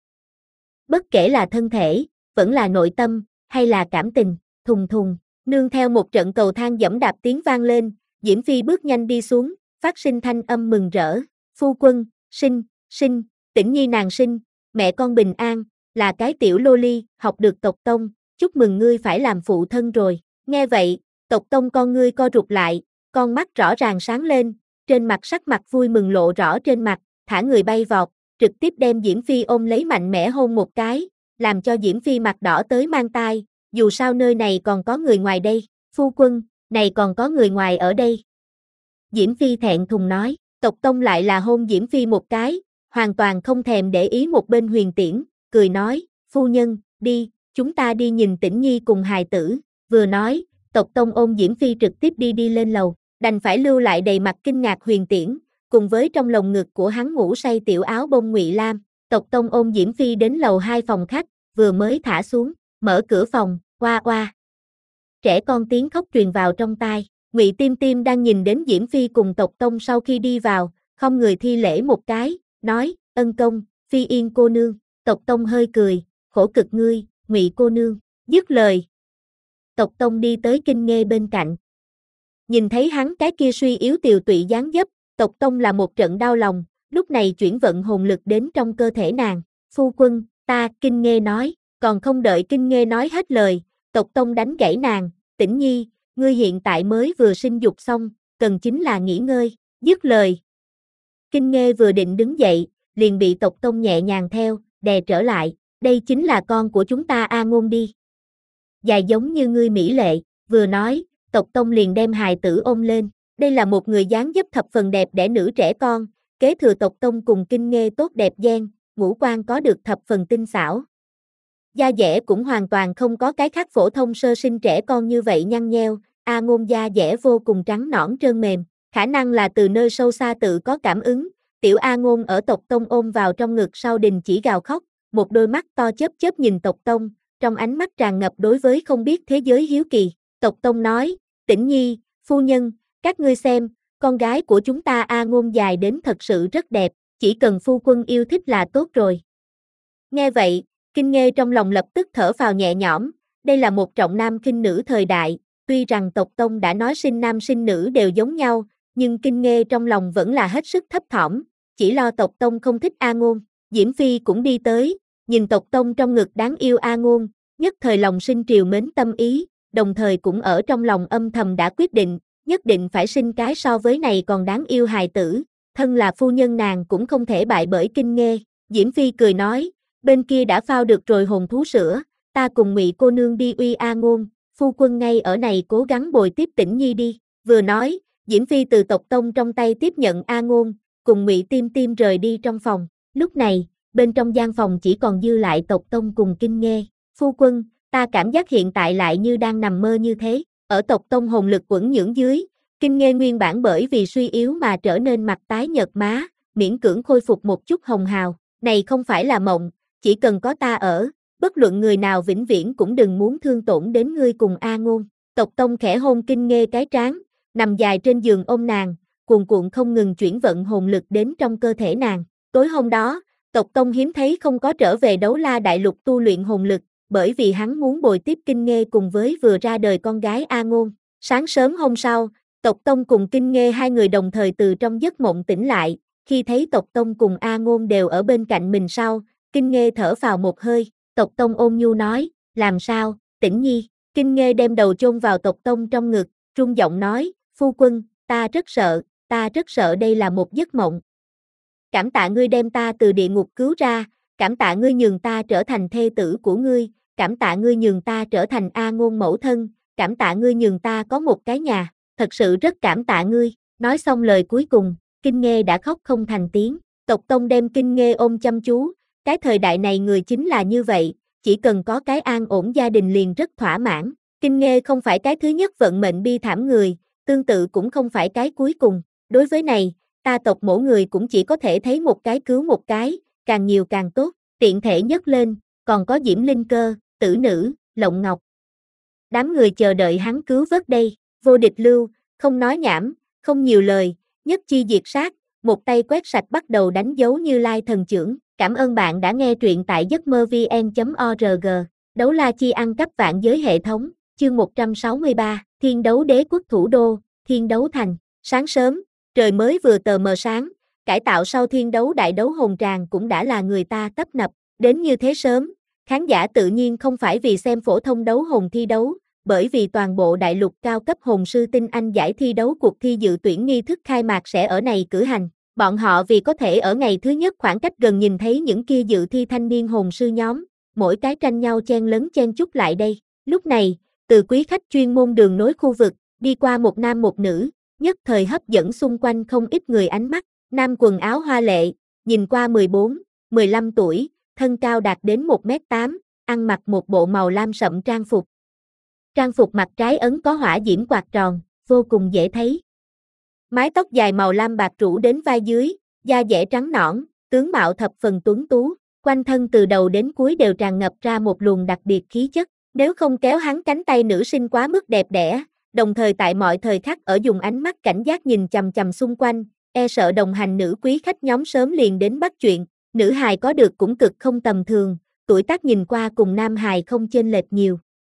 Bất kể là thân thể, vẫn là nội tâm, hay là cảm tình, thùng thùng, nương theo một trận cầu thang dẫm đạp tiếng vang lên, Diễm Phi bước nhanh đi xuống, phát sinh thanh âm mừng rỡ, phu quân, sinh, sinh, Tĩnh Nhi nàng sinh, mẹ con bình an, là cái tiểu lô ly, học được Tộc Tông, chúc mừng ngươi phải làm phụ thân rồi. Nghe vậy, Tộc Tông con ngươi co rụt lại, con mắt rõ ràng sáng lên, trên mặt sắc mặt vui mừng lộ rõ trên mặt, thả người bay vọt, trực tiếp đem Diễm Phi ôm lấy mạnh mẽ hôn một cái, làm cho Diễm Phi mặt đỏ tới mang tai, dù sao nơi này còn có người ngoài đây, phu quân, này còn có người ngoài ở đây. Diễm Phi thẹn thùng nói, Tộc Tông lại là hôn Diễm Phi một cái, hoàn toàn không thèm để ý một bên Huyền Tiễn, cười nói, phu nhân, đi, chúng ta đi nhìn Tĩnh Nhi cùng hài tử, vừa nói, Tộc Tông ôm Diễm Phi trực tiếp đi đi lên lầu, đành phải lưu lại đầy mặt kinh ngạc Huyền Tiễn, cùng với trong lồng ngực của hắn ngủ say tiểu áo bông Ngụy Lam, Tộc Tông ôm Diễm Phi đến lầu hai phòng khách, vừa mới thả xuống, mở cửa phòng, oa oa. Trẻ con tiếng khóc truyền vào trong tai, Ngụy Tim Tim đang nhìn đến Diễm Phi cùng Tộc Tông sau khi đi vào, không người thi lễ một cái, nói, ân công, Phi Yên cô nương, Tộc Tông hơi cười, khổ cực ngươi, Ngụy cô nương, dứt lời. Tộc Tông đi tới Kinh Nghê bên cạnh. Nhìn thấy hắn cái kia suy yếu tiều tụy dáng dấp, Tộc Tông là một trận đau lòng, lúc này chuyển vận hồn lực đến trong cơ thể nàng, phu quân, ta, Kinh Nghê nói, còn không đợi Kinh Nghê nói hết lời, Tộc Tông đánh gãy nàng, Tĩnh Nhi, ngươi hiện tại mới vừa sinh dục xong, cần chính là nghỉ ngơi, dứt lời. Kinh Nghê vừa định đứng dậy, liền bị Tộc Tông nhẹ nhàng theo, đè trở lại, đây chính là con của chúng ta A Ngôn đi. Dài giống như ngươi mỹ lệ, vừa nói, Tộc Tông liền đem hài tử ôm lên, đây là một người dáng dấp thập phần đẹp đẽ nữ trẻ con, kế thừa Tộc Tông cùng Kinh Nghê tốt đẹp gen, ngũ quan có được thập phần tinh xảo. Da dẻ cũng hoàn toàn không có cái khác phổ thông sơ sinh trẻ con như vậy nhăn nheo, A Ngôn da dẻ vô cùng trắng nõn trơn mềm, khả năng là từ nơi sâu xa tự có cảm ứng, tiểu A Ngôn ở Tộc Tông ôm vào trong ngực sau đình chỉ gào khóc, một đôi mắt to chớp chớp nhìn Tộc Tông, trong ánh mắt tràn ngập đối với không biết thế giới hiếu kỳ. Tộc Tông nói, Tĩnh Nhi, phu nhân, các ngươi xem, con gái của chúng ta A Ngôn dài đến thật sự rất đẹp, chỉ cần phu quân yêu thích là tốt rồi. Nghe vậy, Kinh Nghê trong lòng lập tức thở phào nhẹ nhõm, Đây là một trọng nam khinh nữ thời đại, tuy rằng tộc tông đã nói sinh nam sinh nữ đều giống nhau, nhưng Kinh Nghê trong lòng vẫn là hết sức thấp thỏm, chỉ lo tộc tông không thích A Ngôn. Diễm Phi cũng đi tới, nhìn tộc tông trong ngực đáng yêu A Ngôn, nhất thời lòng sinh triều mến tâm ý, đồng thời cũng ở trong lòng âm thầm đã quyết định, nhất định phải sinh cái so với này còn đáng yêu hài tử, thân là phu nhân nàng cũng không thể bại bởi Kinh Nghê. Diễm Phi cười nói, bên kia đã phao được rồi hồn thú sữa, ta cùng Ngụy cô nương đi uy A Ngôn, phu quân ngay ở này cố gắng bồi tiếp Tĩnh Nhi đi. Vừa nói, Diễm Phi từ tộc tông trong tay tiếp nhận A Ngôn, cùng Ngụy Tiêm Tiêm rời đi trong phòng. Lúc này, bên trong gian phòng chỉ còn dư lại tộc tông cùng Kinh Nghê. Phu quân, ta cảm giác hiện tại lại như đang nằm mơ như thế. Ở tộc tông hồn lực quẩn nhưỡng dưới, Kinh Nghê nguyên bản bởi vì suy yếu mà trở nên mặt tái nhợt má, miễn cưỡng khôi phục một chút hồng hào. Này không phải là mộng, chỉ cần có ta ở, bất luận người nào vĩnh viễn cũng đừng muốn thương tổn đến ngươi cùng A Ngôn. Tộc tông khẽ hôn Kinh Nghê cái trán, nằm dài trên giường ôm nàng, cuồn cuộn không ngừng chuyển vận hồn lực đến trong cơ thể nàng. Tối hôm đó, tộc tông hiếm thấy không có trở về Đấu La Đại Lục tu luyện hồn lực, bởi vì hắn muốn bồi tiếp Kinh Nghê cùng với vừa ra đời con gái A Ngôn. Sáng sớm hôm sau, tộc tông cùng Kinh Nghê hai người đồng thời từ trong giấc mộng tỉnh lại, khi thấy tộc tông cùng A Ngôn đều ở bên cạnh mình sau, Kinh Nghê thở phào một hơi, tộc tông ôn nhu nói, làm sao, Tĩnh Nhi. Kinh Nghê đem đầu chôn vào tộc tông trong ngực, run giọng nói, phu quân, ta rất sợ, ta rất sợ đây là một giấc mộng. Cảm tạ ngươi đem ta từ địa ngục cứu ra, cảm tạ ngươi nhường ta trở thành thê tử của ngươi, cảm tạ ngươi nhường ta trở thành A Ngôn mẫu thân, cảm tạ ngươi nhường ta có một cái nhà, thật sự rất cảm tạ ngươi. Nói xong lời cuối cùng, Kinh Nghê đã khóc không thành tiếng. Tộc tông đem Kinh Nghê ôm chăm chú, cái thời đại này người chính là như vậy, chỉ cần có cái an ổn gia đình liền rất thỏa mãn. Kinh Nghê không phải cái thứ nhất vận mệnh bi thảm người, tương tự cũng không phải cái cuối cùng. Đối với này, ta tộc mỗi người cũng chỉ có thể thấy một cái cứu một cái, càng nhiều càng tốt. Tiện thể nhấc lên, còn có Diễm Linh Cơ, Tử Nữ, Lộng Ngọc. Đám người chờ đợi hắn cứu vớt đây. Vô Địch Lưu, không nói nhảm, không nhiều lời, nhất chi diệt sát, một tay quét sạch bắt đầu đánh dấu Như Lai thần chưởng. Cảm ơn bạn đã nghe truyện tại giấc mơ vn chấm org. Đấu la chi ăn cắp vạn giới hệ thống, chương một trăm sáu mươi ba, Thiên Đấu Đế quốc thủ đô, Thiên Đấu Thành. Sáng sớm, trời mới vừa tờ mờ sáng, cải tạo sau Thiên Đấu Đại Đấu Hồn Tràng cũng đã là người ta tấp nập. Đến như thế sớm, khán giả tự nhiên không phải vì xem phổ thông đấu hồn thi đấu, bởi vì toàn bộ đại lục cao cấp hồn sư tinh anh giải thi đấu cuộc thi dự tuyển nghi thức khai mạc sẽ ở này cử hành. Bọn họ vì có thể ở ngày thứ nhất khoảng cách gần nhìn thấy những kia dự thi thanh niên hồn sư nhóm, mỗi cái tranh nhau chen lấn chen chúc lại đây. Lúc này, từ quý khách chuyên môn đường nối khu vực, đi qua một nam một nữ, nhất thời hấp dẫn xung quanh không ít người ánh mắt. Nam quần áo hoa lệ, nhìn qua mười bốn, mười lăm tuổi, thân cao đạt đến một mét tám, ăn mặc một bộ màu lam sậm trang phục. Trang phục mặt trái ấn có hỏa diễm quạt tròn, vô cùng dễ thấy. Mái tóc dài màu lam bạc rủ đến vai dưới, da dẻ trắng nõn, tướng mạo thập phần tuấn tú, quanh thân từ đầu đến cuối đều tràn ngập ra một luồng đặc biệt khí chất. Nếu không kéo hắn cánh tay nữ sinh quá mức đẹp đẽ, đồng thời tại mọi thời khắc ở dùng ánh mắt cảnh giác nhìn chằm chằm xung quanh, e sợ đồng hành nữ quý khách nhóm sớm liền đến bắt chuyện. Nữ hài có được cũng cực không tầm thường, tuổi tác nhìn qua cùng nam hài không chênh lệch nhiều.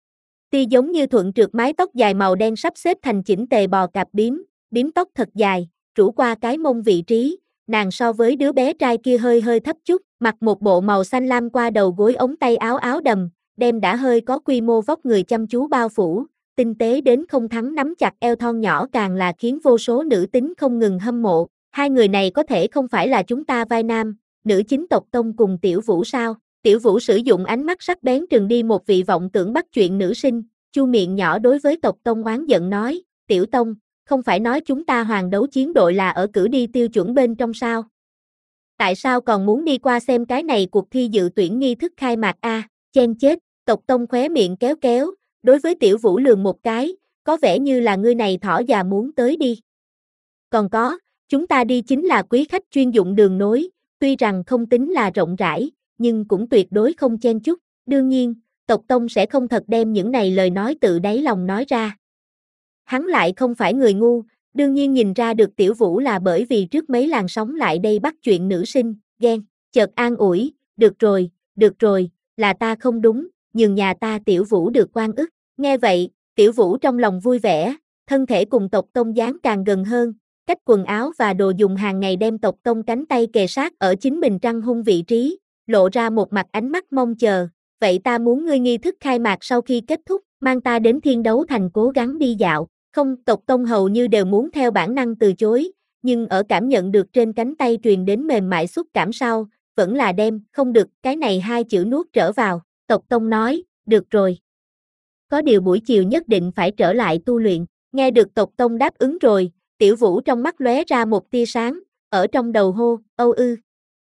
Ti giống như thuận trượt mái tóc dài màu đen sắp xếp thành chỉnh tề bò cạp bím, bím tóc thật dài, rủ qua cái mông vị trí, nàng so với đứa bé trai kia hơi hơi thấp chút, mặc một bộ màu xanh lam qua đầu gối ống tay áo áo đầm, đem đã hơi có quy mô vóc người chăm chú bao phủ, tinh tế đến không thắng nắm chặt eo thon nhỏ càng là khiến vô số nữ tính không ngừng hâm mộ. Hai người này có thể không phải là chúng ta vai nam, nữ chính tộc tông cùng Tiểu Vũ sao? Tiểu Vũ sử dụng ánh mắt sắc bén trừng đi một vị vọng tưởng bắt chuyện nữ sinh, chu miệng nhỏ đối với tộc tông oán giận nói, Tiểu Tông, không phải nói chúng ta hoàng đấu chiến đội là ở cử đi tiêu chuẩn bên trong sao? Tại sao còn muốn đi qua xem cái này cuộc thi dự tuyển nghi thức khai mạc a? À, chen chết, tộc tông khóe miệng kéo kéo, đối với Tiểu Vũ lườm một cái, có vẻ như là ngươi này thỏ già muốn tới đi. Còn có, chúng ta đi chính là quý khách chuyên dụng đường nối, tuy rằng không tính là rộng rãi, nhưng cũng tuyệt đối không chen chúc. Đương nhiên, tộc tông sẽ không thật đem những này lời nói tự đáy lòng nói ra. Hắn lại không phải người ngu, đương nhiên nhìn ra được Tiểu Vũ là bởi vì trước mấy làn sóng lại đây bắt chuyện nữ sinh, ghen, chợt an ủi, được rồi, được rồi, là ta không đúng, nhường nhà ta Tiểu Vũ được oan ức. Nghe vậy, Tiểu Vũ trong lòng vui vẻ, thân thể cùng tộc tông dán càng gần hơn, cách quần áo và đồ dùng hàng ngày đem tộc tông cánh tay kề sát ở chính mình trăng hung vị trí, lộ ra một mặt ánh mắt mong chờ. Vậy ta muốn ngươi nghi thức khai mạc sau khi kết thúc, mang ta đến Thiên Đấu Thành cố gắng đi dạo. Không, tộc tông hầu như đều muốn theo bản năng từ chối, nhưng ở cảm nhận được trên cánh tay truyền đến mềm mại xúc cảm sau, vẫn là đem, không được, cái này hai chữ nuốt trở vào. Tộc tông nói, được rồi. Có điều buổi chiều nhất định phải trở lại tu luyện. Nghe được tộc tông đáp ứng rồi, Tiểu Vũ trong mắt lóe ra một tia sáng, ở trong đầu hô, âu ư.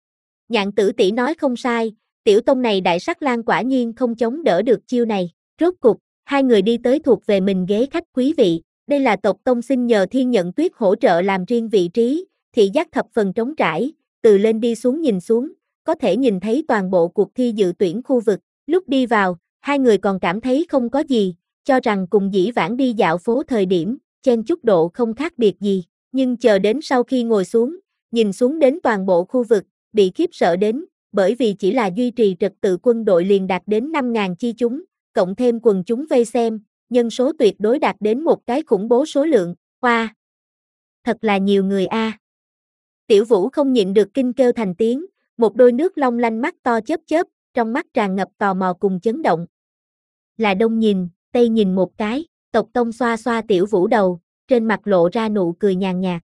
Nhạn Tử tỷ nói không sai, tiểu tông này đại sắc lang quả nhiên không chống đỡ được chiêu này. Rốt cục, hai người đi tới thuộc về mình ghế khách quý vị. Đây là tộc tông xin nhờ Thiên Nhận Tuyết hỗ trợ làm riêng vị trí, thị giác thập phần trống trải, từ lên đi xuống nhìn xuống, có thể nhìn thấy toàn bộ cuộc thi dự tuyển khu vực. Lúc đi vào, hai người còn cảm thấy không có gì, cho rằng cùng dĩ vãng đi dạo phố thời điểm, chen chúc độ không khác biệt gì, nhưng chờ đến sau khi ngồi xuống, nhìn xuống đến toàn bộ khu vực, bị khiếp sợ đến, bởi vì chỉ là duy trì trật tự quân đội liền đạt đến năm nghìn chi chúng, cộng thêm quần chúng vây xem, nhân số tuyệt đối đạt đến một cái khủng bố số lượng. Hoa! Wow. Thật là nhiều người a. À. Tiểu Vũ không nhịn được kinh kêu thành tiếng, một đôi nước long lanh mắt to chớp chớp, trong mắt tràn ngập tò mò cùng chấn động. Là đông nhìn, tây nhìn một cái, tộc tông xoa xoa Tiểu Vũ đầu, trên mặt lộ ra nụ cười nhàn nhạt.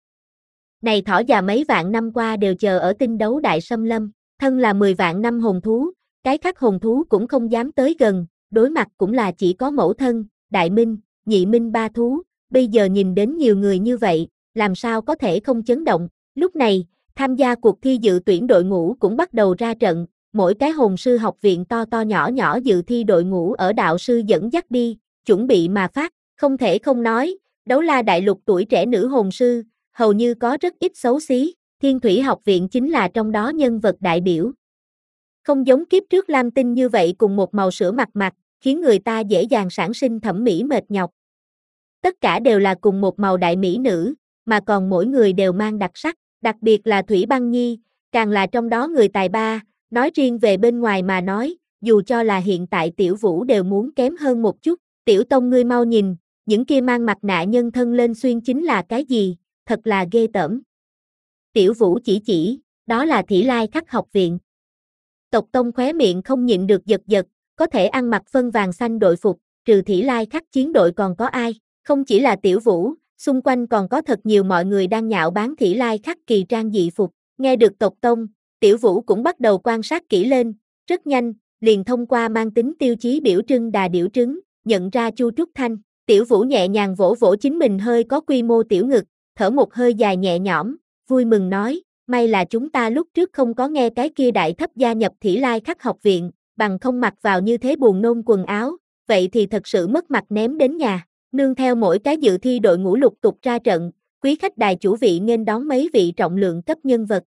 Này thỏ già mấy vạn năm qua đều chờ ở tinh đấu đại xâm lâm, thân là mười vạn năm hồn thú, cái khác hồn thú cũng không dám tới gần, đối mặt cũng là chỉ có mẫu thân, đại minh, nhị minh ba thú, bây giờ nhìn đến nhiều người như vậy, làm sao có thể không chấn động. Lúc này, tham gia cuộc thi dự tuyển đội ngũ cũng bắt đầu ra trận, mỗi cái hồn sư học viện to to nhỏ nhỏ dự thi đội ngũ ở đạo sư dẫn dắt đi, chuẩn bị mà phát, không thể không nói, Đấu La Đại Lục tuổi trẻ nữ hồn sư, hầu như có rất ít xấu xí, Thiên Thủy học viện chính là trong đó nhân vật đại biểu. Không giống kiếp trước lam tinh như vậy cùng một màu sữa mặt mặt, khiến người ta dễ dàng sản sinh thẩm mỹ mệt nhọc. Tất cả đều là cùng một màu đại mỹ nữ, mà còn mỗi người đều mang đặc sắc, đặc biệt là Thủy Băng Nhi, càng là trong đó người tài ba, nói riêng về bên ngoài mà nói, dù cho là hiện tại Tiểu Vũ đều muốn kém hơn một chút. Tiểu Tông ngươi mau nhìn, những kia mang mặt nạ nhân thân lên xuyên chính là cái gì, thật là ghê tởm. Tiểu Vũ chỉ chỉ, đó là Thỉ Lai Khắc học viện. Tộc Tông khóe miệng không nhịn được giật giật, có thể ăn mặc phân vàng xanh đội phục, trừ Thỉ Lai Khắc chiến đội còn có ai, không chỉ là Tiểu Vũ, xung quanh còn có thật nhiều mọi người đang nhạo báng Thỉ Lai Khắc kỳ trang dị phục. Nghe được tộc Tông, Tiểu Vũ cũng bắt đầu quan sát kỹ lên, rất nhanh, liền thông qua mang tính tiêu chí biểu trưng đà điểu trứng, nhận ra Chu Trúc Thanh. Tiểu Vũ nhẹ nhàng vỗ vỗ chính mình hơi có quy mô tiểu ngực, thở một hơi dài nhẹ nhõm, vui mừng nói, may là chúng ta lúc trước không có nghe cái kia đại thấp gia nhập Thỉ Lai Khắc học viện, bằng không mặc vào như thế buồn nôn quần áo, vậy thì thật sự mất mặt ném đến nhà. Nương theo mỗi cái dự thi đội ngũ lục tục ra trận, quý khách đài chủ vị nghênh đón mấy vị trọng lượng cấp nhân vật.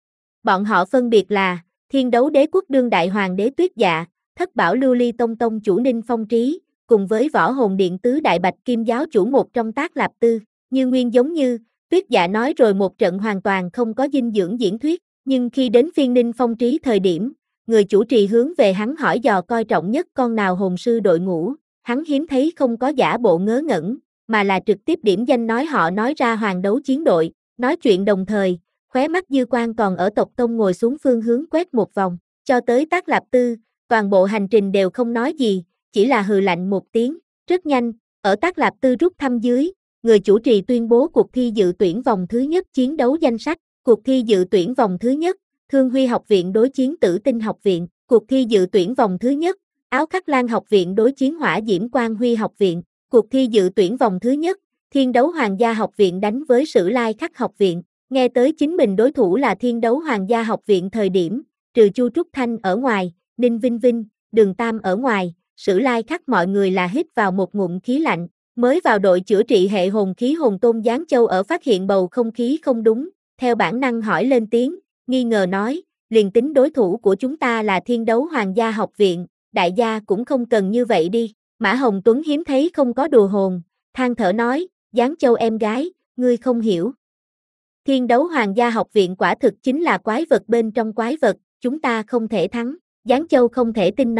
Bọn họ phân biệt là Thiên Đấu Đế quốc đương đại hoàng đế Tuyết Dạ, Thất Bảo Lưu Ly Tông tông chủ Ninh Phong Trí, cùng với Võ Hồn Điện tứ đại bạch kim giáo chủ một trong Tác Lạp Tư. Như nguyên giống như, Tuyết Dạ nói rồi một trận hoàn toàn không có dinh dưỡng diễn thuyết, nhưng khi đến phiên Ninh Phong Trí thời điểm, người chủ trì hướng về hắn hỏi dò coi trọng nhất con nào hồn sư đội ngũ, hắn hiếm thấy không có giả bộ ngớ ngẩn, mà là trực tiếp điểm danh nói họ nói ra Hoàng Đấu chiến đội. Nói chuyện đồng thời, khóe mắt dư quan còn ở tộc Tông ngồi xuống phương hướng quét một vòng, cho tới Tác Lạp Tư, toàn bộ hành trình đều không nói gì, chỉ là hừ lạnh một tiếng. Rất nhanh, ở Tác Lạp Tư rút thăm dưới, người chủ trì tuyên bố cuộc thi dự tuyển vòng thứ nhất chiến đấu danh sách. Cuộc thi dự tuyển vòng thứ nhất, Thương Huy học viện đối chiến Tử Tinh học viện. Cuộc thi dự tuyển vòng thứ nhất, Áo Khắc Lan học viện đối chiến Hỏa Diễm Quang Huy học viện. Cuộc thi dự tuyển vòng thứ nhất, Thiên Đấu Hoàng gia học viện đánh với Sử Lai Khắc học viện. Nghe tới chính mình đối thủ là Thiên Đấu Hoàng gia học viện thời điểm, trừ Chu Trúc Thanh ở ngoài, Ninh Vinh Vinh, Đường Tam ở ngoài, Sử Lai Khắc mọi người là hít vào một ngụm khí lạnh. Mới vào đội chữa trị hệ hồn khí Hồn Tôn Giáng Châu ở phát hiện bầu không khí không đúng, theo bản năng hỏi lên tiếng, nghi ngờ nói, liền tính đối thủ của chúng ta là Thiên Đấu Hoàng gia học viện, đại gia cũng không cần như vậy đi. Mã Hồng Tuấn hiếm thấy không có đùa hồn, than thở nói, Giáng Châu em gái, ngươi không hiểu. Thiên Đấu Hoàng gia học viện quả thực chính là quái vật bên trong quái vật, chúng ta không thể thắng. Giáng Châu không thể tin nói,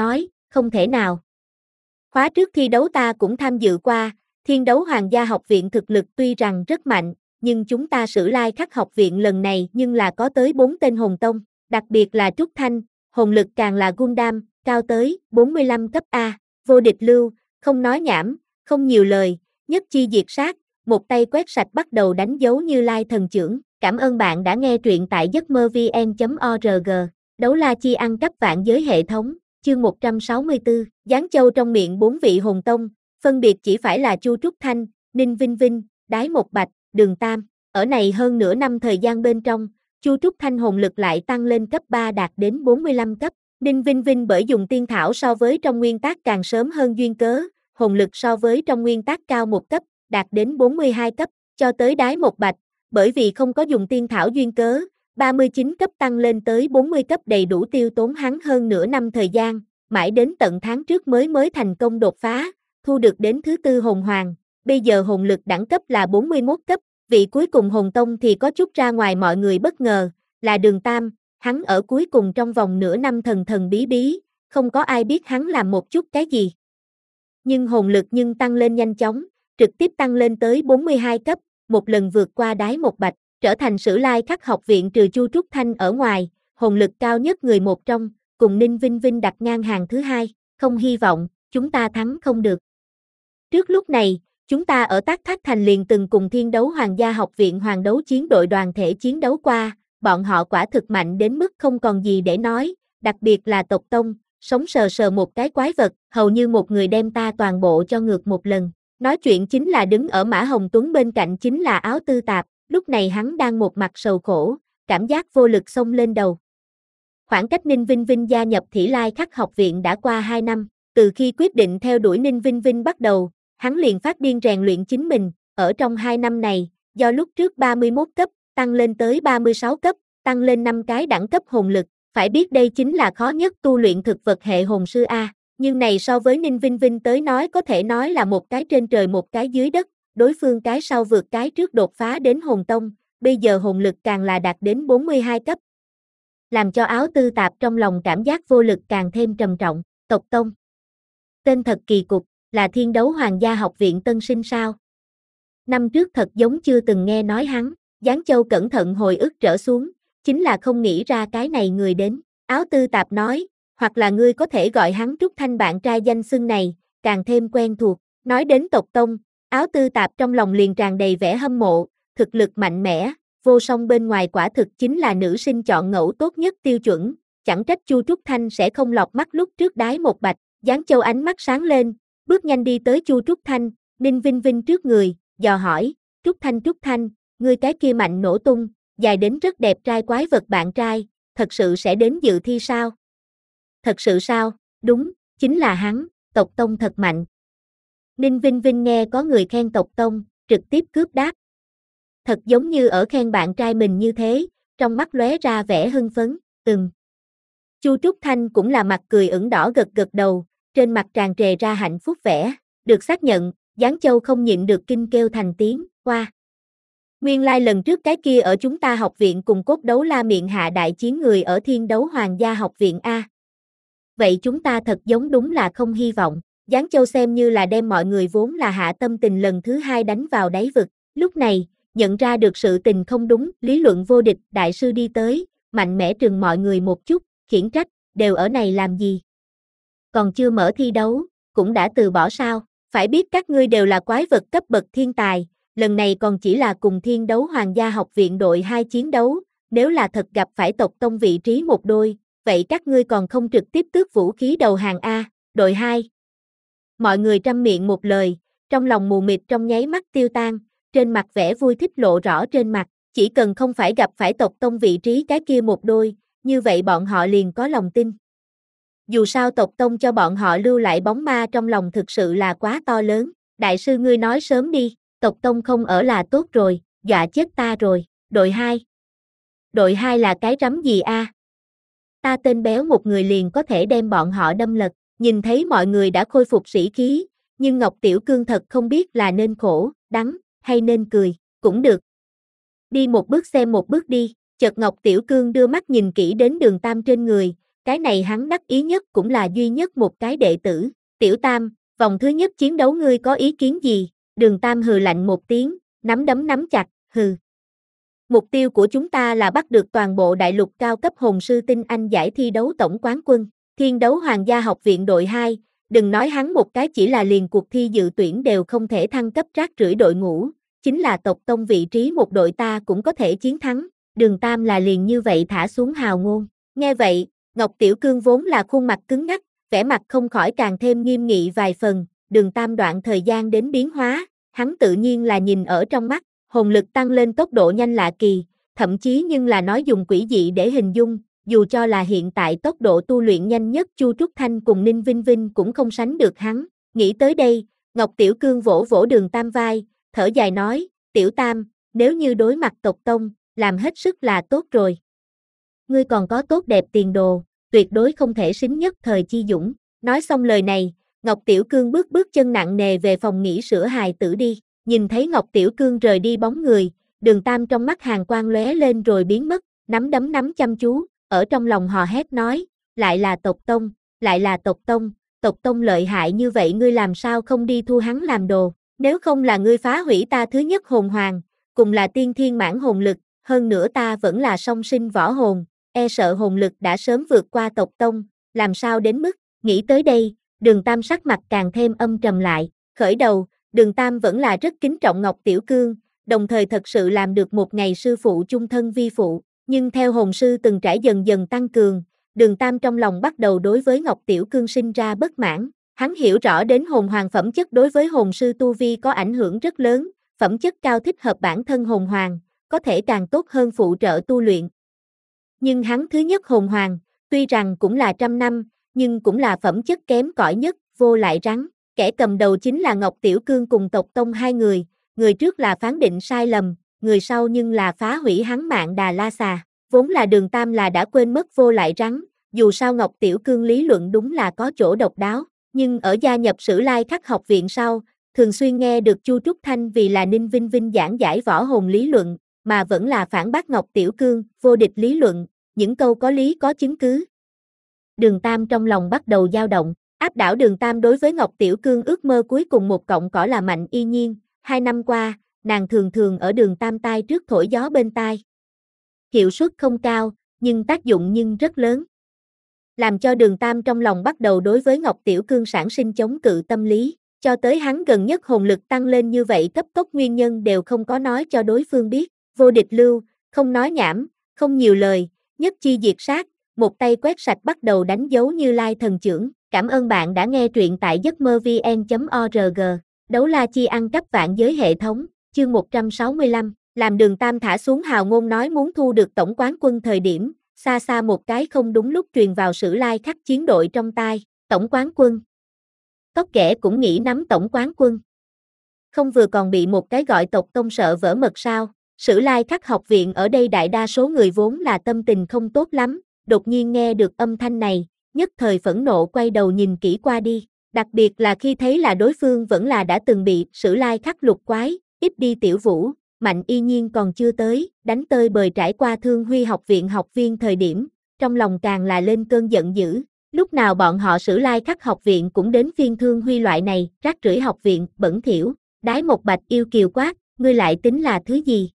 không thể nào. Khóa trước thi đấu ta cũng tham dự qua, Thiên đấu Hoàng gia học viện thực lực tuy rằng rất mạnh, nhưng chúng ta Sử Lai Khắc học viện lần này nhưng là có tới bốn tên hồn tông, đặc biệt là Trúc Thanh, hồn lực càng là Gundam, cao tới bốn mươi lăm cấp A, vô địch lưu, không nói nhảm, không nhiều lời, nhất chi diệt sát, một tay quét sạch bắt đầu đánh dấu Như Lai thần chưởng. Cảm ơn bạn đã nghe truyện tại giấc mơ vn chấm org. Đấu la chi ăn cắp vạn giới hệ thống, chương một trăm sáu mươi tư, Giáng châu trong miệng bốn vị hồn tông, phân biệt chỉ phải là Chu Trúc Thanh, Ninh Vinh Vinh, Đái Một Bạch, Đường Tam. Ở này hơn nửa năm thời gian bên trong, Chu Trúc Thanh hồn lực lại tăng lên cấp ba đạt đến bốn mươi lăm cấp. Ninh Vinh Vinh bởi dùng tiên thảo so với trong nguyên tác càng sớm hơn duyên cớ, hồn lực so với trong nguyên tác cao một cấp, đạt đến bốn mươi hai cấp, cho tới Đái Một Bạch, bởi vì không có dùng tiên thảo duyên cớ, ba mươi chín cấp tăng lên tới bốn mươi cấp đầy đủ tiêu tốn hắn hơn nửa năm thời gian, mãi đến tận tháng trước mới mới thành công đột phá, thu được đến thứ tư hồn hoàng, bây giờ hồn lực đẳng cấp là bốn mươi mốt cấp, vị cuối cùng hồn tông thì có chút ra ngoài mọi người bất ngờ, là Đường Tam, hắn ở cuối cùng trong vòng nửa năm thần thần bí bí, không có ai biết hắn làm một chút cái gì. Nhưng hồn lực nhưng tăng lên nhanh chóng, trực tiếp tăng lên tới bốn mươi hai cấp, một lần vượt qua Đái Một Bạch, trở thành Sử Lai Khắc học viện trừ Chu Trúc Thanh ở ngoài, hồn lực cao nhất người một trong, cùng Ninh Vinh Vinh đặt ngang hàng thứ hai, không hy vọng, chúng ta thắng không được. Trước lúc này, chúng ta ở Tác Thác Thành liền từng cùng Thiên đấu Hoàng gia học viện hoàng đấu chiến đội đoàn thể chiến đấu qua, bọn họ quả thực mạnh đến mức không còn gì để nói, đặc biệt là tộc tông, sống sờ sờ một cái quái vật, hầu như một người đem ta toàn bộ cho ngược một lần. Nói chuyện chính là đứng ở Mã Hồng Tuấn bên cạnh chính là Áo Tư Tạp, lúc này hắn đang một mặt sầu khổ, cảm giác vô lực xông lên đầu. Khoảng cách Ninh Vinh Vinh gia nhập Thủy Lai Khắc học viện đã qua hai năm, từ khi quyết định theo đuổi Ninh Vinh Vinh bắt đầu, hắn liền phát điên rèn luyện chính mình, ở trong hai năm này, do lúc trước ba mươi mốt cấp, tăng lên tới ba mươi sáu cấp, tăng lên năm cái đẳng cấp hồn lực, phải biết đây chính là khó nhất tu luyện thực vật hệ hồn sư A, nhưng này so với Ninh Vinh Vinh tới nói có thể nói là một cái trên trời một cái dưới đất, đối phương cái sau vượt cái trước đột phá đến hồn tông, bây giờ hồn lực càng là đạt đến bốn mươi hai cấp. Làm cho Áo Tư Tạp trong lòng cảm giác vô lực càng thêm trầm trọng, tộc tông. Tên thật kỳ cục, là Thiên đấu Hoàng gia học viện tân sinh sao? Năm trước thật giống chưa từng nghe nói hắn, Giáng Châu cẩn thận hồi ức trở xuống, chính là không nghĩ ra cái này người đến. Áo Tư Tạp nói, hoặc là ngươi có thể gọi hắn Trúc Thanh bạn trai danh xưng này, càng thêm quen thuộc. Nói đến tộc tông, Áo Tư Tạp trong lòng liền tràn đầy vẻ hâm mộ, thực lực mạnh mẽ, vô song bên ngoài quả thực chính là nữ sinh chọn ngẫu tốt nhất tiêu chuẩn, chẳng trách Chu Trúc Thanh sẽ không lọt mắt lúc trước Đái Một Bạch. Giáng Châu ánh mắt sáng lên, bước nhanh đi tới Chu Trúc Thanh, Ninh Vinh Vinh trước người, dò hỏi, Trúc Thanh Trúc Thanh, ngươi cái kia mạnh nổ tung, dài đến rất đẹp trai quái vật bạn trai, thật sự sẽ đến dự thi sao? Thật sự sao? Đúng, chính là hắn, tộc tông thật mạnh. Ninh Vinh Vinh nghe có người khen tộc tông, trực tiếp cướp đáp. Thật giống như ở khen bạn trai mình như thế, trong mắt lóe ra vẻ hưng phấn, ừm. Chu Trúc Thanh cũng là mặt cười ửng đỏ gật gật đầu, trên mặt tràn trề ra hạnh phúc vẻ, được xác nhận, Giáng Châu không nhịn được kinh kêu thành tiếng, qua. Nguyên lai like lần trước cái kia ở chúng ta học viện cùng cốt đấu la miệng hạ đại chiến người ở Thiên đấu Hoàng gia học viện A. Vậy chúng ta thật giống đúng là không hy vọng, Giáng Châu xem như là đem mọi người vốn là hạ tâm tình lần thứ hai đánh vào đáy vực, lúc này, nhận ra được sự tình không đúng, lý luận vô địch, đại sư đi tới, mạnh mẽ trừng mọi người một chút, khiển trách, đều ở này làm gì? Còn chưa mở thi đấu, cũng đã từ bỏ sao, phải biết các ngươi đều là quái vật cấp bậc thiên tài, lần này còn chỉ là cùng Thiên đấu Hoàng gia học viện đội hai chiến đấu, nếu là thật gặp phải tộc tông vị trí một đôi, vậy các ngươi còn không trực tiếp tước vũ khí đầu hàng A, đội hai. Mọi người trăm miệng một lời, trong lòng mù mịt trong nháy mắt tiêu tan, trên mặt vẻ vui thích lộ rõ trên mặt, chỉ cần không phải gặp phải tộc tông vị trí cái kia một đôi, như vậy bọn họ liền có lòng tin. Dù sao tộc tông cho bọn họ lưu lại bóng ma trong lòng thực sự là quá to lớn, đại sư ngươi nói sớm đi, tộc tông không ở là tốt rồi, dọa chết ta rồi, đội hai. Đội hai là cái rắm gì a? Ta tên béo một người liền có thể đem bọn họ đâm lật, nhìn thấy mọi người đã khôi phục sĩ khí, nhưng Ngọc Tiểu Cương thật không biết là nên khổ, đắng, hay nên cười, cũng được. Đi một bước xem một bước đi, chợt Ngọc Tiểu Cương đưa mắt nhìn kỹ đến Đường Tam trên người, cái này hắn đắc ý nhất cũng là duy nhất một cái đệ tử. Tiểu Tam, vòng thứ nhất chiến đấu ngươi có ý kiến gì? Đường Tam hừ lạnh một tiếng, nắm đấm nắm chặt, hừ. Mục tiêu của chúng ta là bắt được toàn bộ đại lục cao cấp hồn sư tinh anh giải thi đấu tổng quán quân. Thiên đấu Hoàng gia học viện đội hai, đừng nói hắn một cái chỉ là liền cuộc thi dự tuyển đều không thể thăng cấp rác rưởi đội ngũ, chính là tộc tông vị trí một đội ta cũng có thể chiến thắng. Đường Tam là liền như vậy thả xuống hào ngôn. Nghe vậy, Ngọc Tiểu Cương vốn là khuôn mặt cứng ngắc, vẻ mặt không khỏi càng thêm nghiêm nghị vài phần. Đường Tam đoạn thời gian đến biến hóa, hắn tự nhiên là nhìn ở trong mắt, hồn lực tăng lên tốc độ nhanh lạ kỳ, thậm chí nhưng là nói dùng quỷ dị để hình dung, dù cho là hiện tại tốc độ tu luyện nhanh nhất Chu Trúc Thanh cùng Ninh Vinh Vinh cũng không sánh được hắn. Nghĩ tới đây, Ngọc Tiểu Cương vỗ vỗ Đường Tam vai, thở dài nói, Tiểu Tam, nếu như đối mặt tộc tông, làm hết sức là tốt rồi. Ngươi còn có tốt đẹp tiền đồ, tuyệt đối không thể xính nhất thời chi dũng. Nói xong lời này, Ngọc Tiểu Cương bước bước chân nặng nề về phòng nghỉ sữa hài tử đi. Nhìn thấy Ngọc Tiểu Cương rời đi bóng người, Đường Tam trong mắt hàn quang lóe lên rồi biến mất, nắm đấm nắm chăm chú, ở trong lòng hò hét nói, lại là tộc tông, lại là tộc tông, tộc tông lợi hại như vậy ngươi làm sao không đi thu hắn làm đồ, nếu không là ngươi phá hủy ta thứ nhất hồn hoàng, cùng là tiên thiên mãn hồn lực, hơn nữa ta vẫn là song sinh võ hồn, e sợ hồn lực đã sớm vượt qua tộc tông, làm sao đến mức, nghĩ tới đây, Đường Tam sắc mặt càng thêm âm trầm lại, khởi đầu, Đường Tam vẫn là rất kính trọng Ngọc Tiểu Cương, đồng thời thật sự làm được một ngày sư phụ chung thân vi phụ, nhưng theo hồn sư từng trải dần dần tăng cường, Đường Tam trong lòng bắt đầu đối với Ngọc Tiểu Cương sinh ra bất mãn, hắn hiểu rõ đến hồn hoàng phẩm chất đối với hồn sư tu vi có ảnh hưởng rất lớn, phẩm chất cao thích hợp bản thân hồn hoàng, có thể càng tốt hơn phụ trợ tu luyện. Nhưng hắn thứ nhất hồn hoàng, tuy rằng cũng là trăm năm, nhưng cũng là phẩm chất kém cỏi nhất, vô lại rắn. Kẻ cầm đầu chính là Ngọc Tiểu Cương cùng tộc tông hai người, người trước là phán định sai lầm, người sau nhưng là phá hủy hắn mạng Đà La Xà. Vốn là Đường Tam là đã quên mất vô lại rắn, dù sao Ngọc Tiểu Cương lý luận đúng là có chỗ độc đáo, nhưng ở gia nhập Sử Lai Khắc học viện sau, thường xuyên nghe được Chu Trúc Thanh vì là Ninh Vinh Vinh giảng giải võ hồn lý luận, mà vẫn là phản bác Ngọc Tiểu Cương, vô địch lý luận, những câu có lý có chứng cứ. Đường Tam trong lòng bắt đầu dao động, áp đảo Đường Tam đối với Ngọc Tiểu Cương ước mơ cuối cùng một cọng cỏ là Mạnh Y Nhiên, hai năm qua, nàng thường thường ở Đường Tam tai trước thổi gió bên tai. Hiệu suất không cao, nhưng tác dụng nhưng rất lớn. Làm cho Đường Tam trong lòng bắt đầu đối với Ngọc Tiểu Cương sản sinh chống cự tâm lý, cho tới hắn gần nhất hồn lực tăng lên như vậy cấp tốc nguyên nhân đều không có nói cho đối phương biết, vô địch lưu, không nói nhảm, không nhiều lời, nhất chi diệt sát, một tay quét sạch bắt đầu đánh dấu Như Lai thần chưởng. Cảm ơn bạn đã nghe truyện tại giấc mơ vn chấm org. Đấu la chi ăn cắp vạn giới hệ thống, chương một trăm sáu mươi lăm, làm Đường Tam thả xuống hào ngôn nói muốn thu được tổng quán quân thời điểm, xa xa một cái không đúng lúc truyền vào Sử Lai Khắc chiến đội trong tai, tổng quán quân. Tóc ghẻ cũng nghĩ nắm tổng quán quân. Không vừa còn bị một cái gọi tộc tông sợ vỡ mật sao, Sử Lai Khắc học viện ở đây đại đa số người vốn là tâm tình không tốt lắm, đột nhiên nghe được âm thanh này, nhất thời phẫn nộ quay đầu nhìn kỹ qua đi, đặc biệt là khi thấy là đối phương vẫn là đã từng bị Sử Lai Khắc lục quái, ít đi Tiểu Vũ, Mạnh Y Nhiên còn chưa tới, đánh tơi bời trải qua Thương Huy học viện học viên thời điểm, trong lòng càng là lên cơn giận dữ, lúc nào bọn họ Sử Lai Khắc học viện cũng đến phiên Thương Huy loại này, rác rưởi học viện, bẩn thỉu, đái một bạch yêu kiều quát, ngươi lại tính là thứ gì?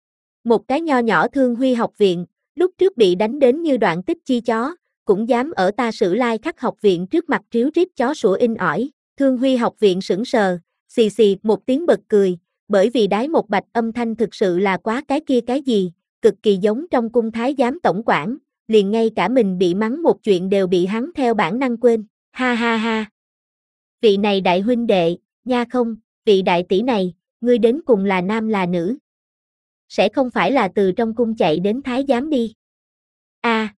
Một cái nho nhỏ Thương Huy học viện, lúc trước bị đánh đến như đoạn tích chi chó, cũng dám ở ta Sử Lai Khắc học viện trước mặt tríu rít chó sủa in ỏi, Thương Huy học viện sững sờ, xì xì một tiếng bật cười, bởi vì đái một bạch âm thanh thực sự là quá cái kia cái gì, cực kỳ giống trong cung thái giám tổng quản, liền ngay cả mình bị mắng một chuyện đều bị hắn theo bản năng quên, ha ha ha. Vị này đại huynh đệ, nha không, vị đại tỷ này, ngươi đến cùng là nam là nữ? Sẽ không phải là từ trong cung chạy đến thái giám đi. A. À.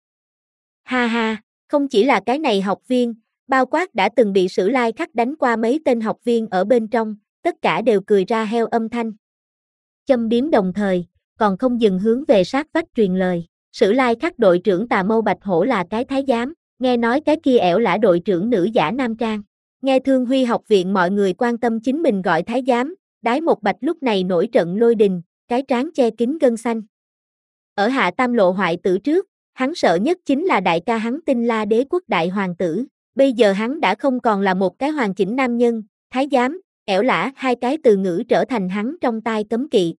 Ha ha, không chỉ là cái này học viên, bao quát đã từng bị Sử Lai Khắc đánh qua mấy tên học viên ở bên trong, tất cả đều cười ra heo âm thanh. Châm biếm đồng thời, còn không dừng hướng về sát vách truyền lời, Sử Lai Khắc đội trưởng Tà Mâu Bạch Hổ là cái thái giám, nghe nói cái kia ẻo lả đội trưởng nữ giả nam trang. Nghe Thương Huy học viện mọi người quan tâm chính mình gọi thái giám, đái một bạch lúc này nổi trận lôi đình, cái trán che kín gân xanh. Ở Hạ Tam Lộ hoại tử trước, Hắn sợ nhất chính là đại ca hắn Tinh La Đế quốc đại hoàng tử, bây giờ hắn đã không còn là một cái hoàn chỉnh nam nhân, thái giám, ẻo lả hai cái từ ngữ trở thành hắn trong tai cấm kỵ.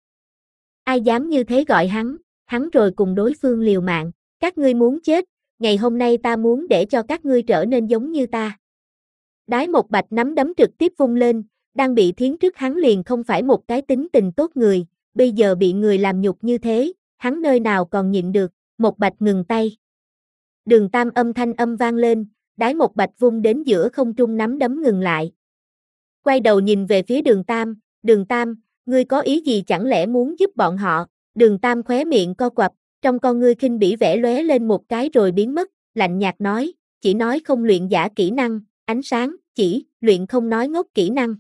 Ai dám như thế gọi hắn, hắn rồi cùng đối phương liều mạng, các ngươi muốn chết, ngày hôm nay ta muốn để cho các ngươi trở nên giống như ta. Đái Một Bạch nắm đấm trực tiếp vung lên, đang bị thiến trước hắn liền không phải một cái tính tình tốt người, bây giờ bị người làm nhục như thế, hắn nơi nào còn nhịn được, Một Bạch ngừng tay. Đường Tam âm thanh âm vang lên, Đái Một Bạch vung đến giữa không trung nắm đấm ngừng lại. Quay đầu nhìn về phía Đường Tam, Đường Tam, ngươi có ý gì chẳng lẽ muốn giúp bọn họ, Đường Tam khóe miệng co quặp, trong con ngươi khinh bỉ vẽ lóe lên một cái rồi biến mất, lạnh nhạt nói, chỉ nói không luyện giả kỹ năng, ánh sáng, chỉ, luyện không nói ngốc kỹ năng.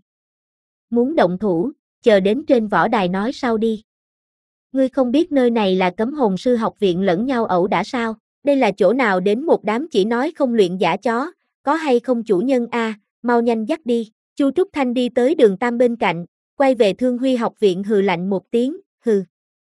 Muốn động thủ, chờ đến trên võ đài nói sau đi. Ngươi không biết nơi này là cấm hồn sư học viện lẫn nhau ẩu đả sao, đây là chỗ nào đến một đám chỉ nói không luyện giả chó, có hay không chủ nhân a, mau nhanh dắt đi, Chu Trúc Thanh đi tới Đường Tam bên cạnh, quay về Thương Huy học viện hừ lạnh một tiếng, hừ.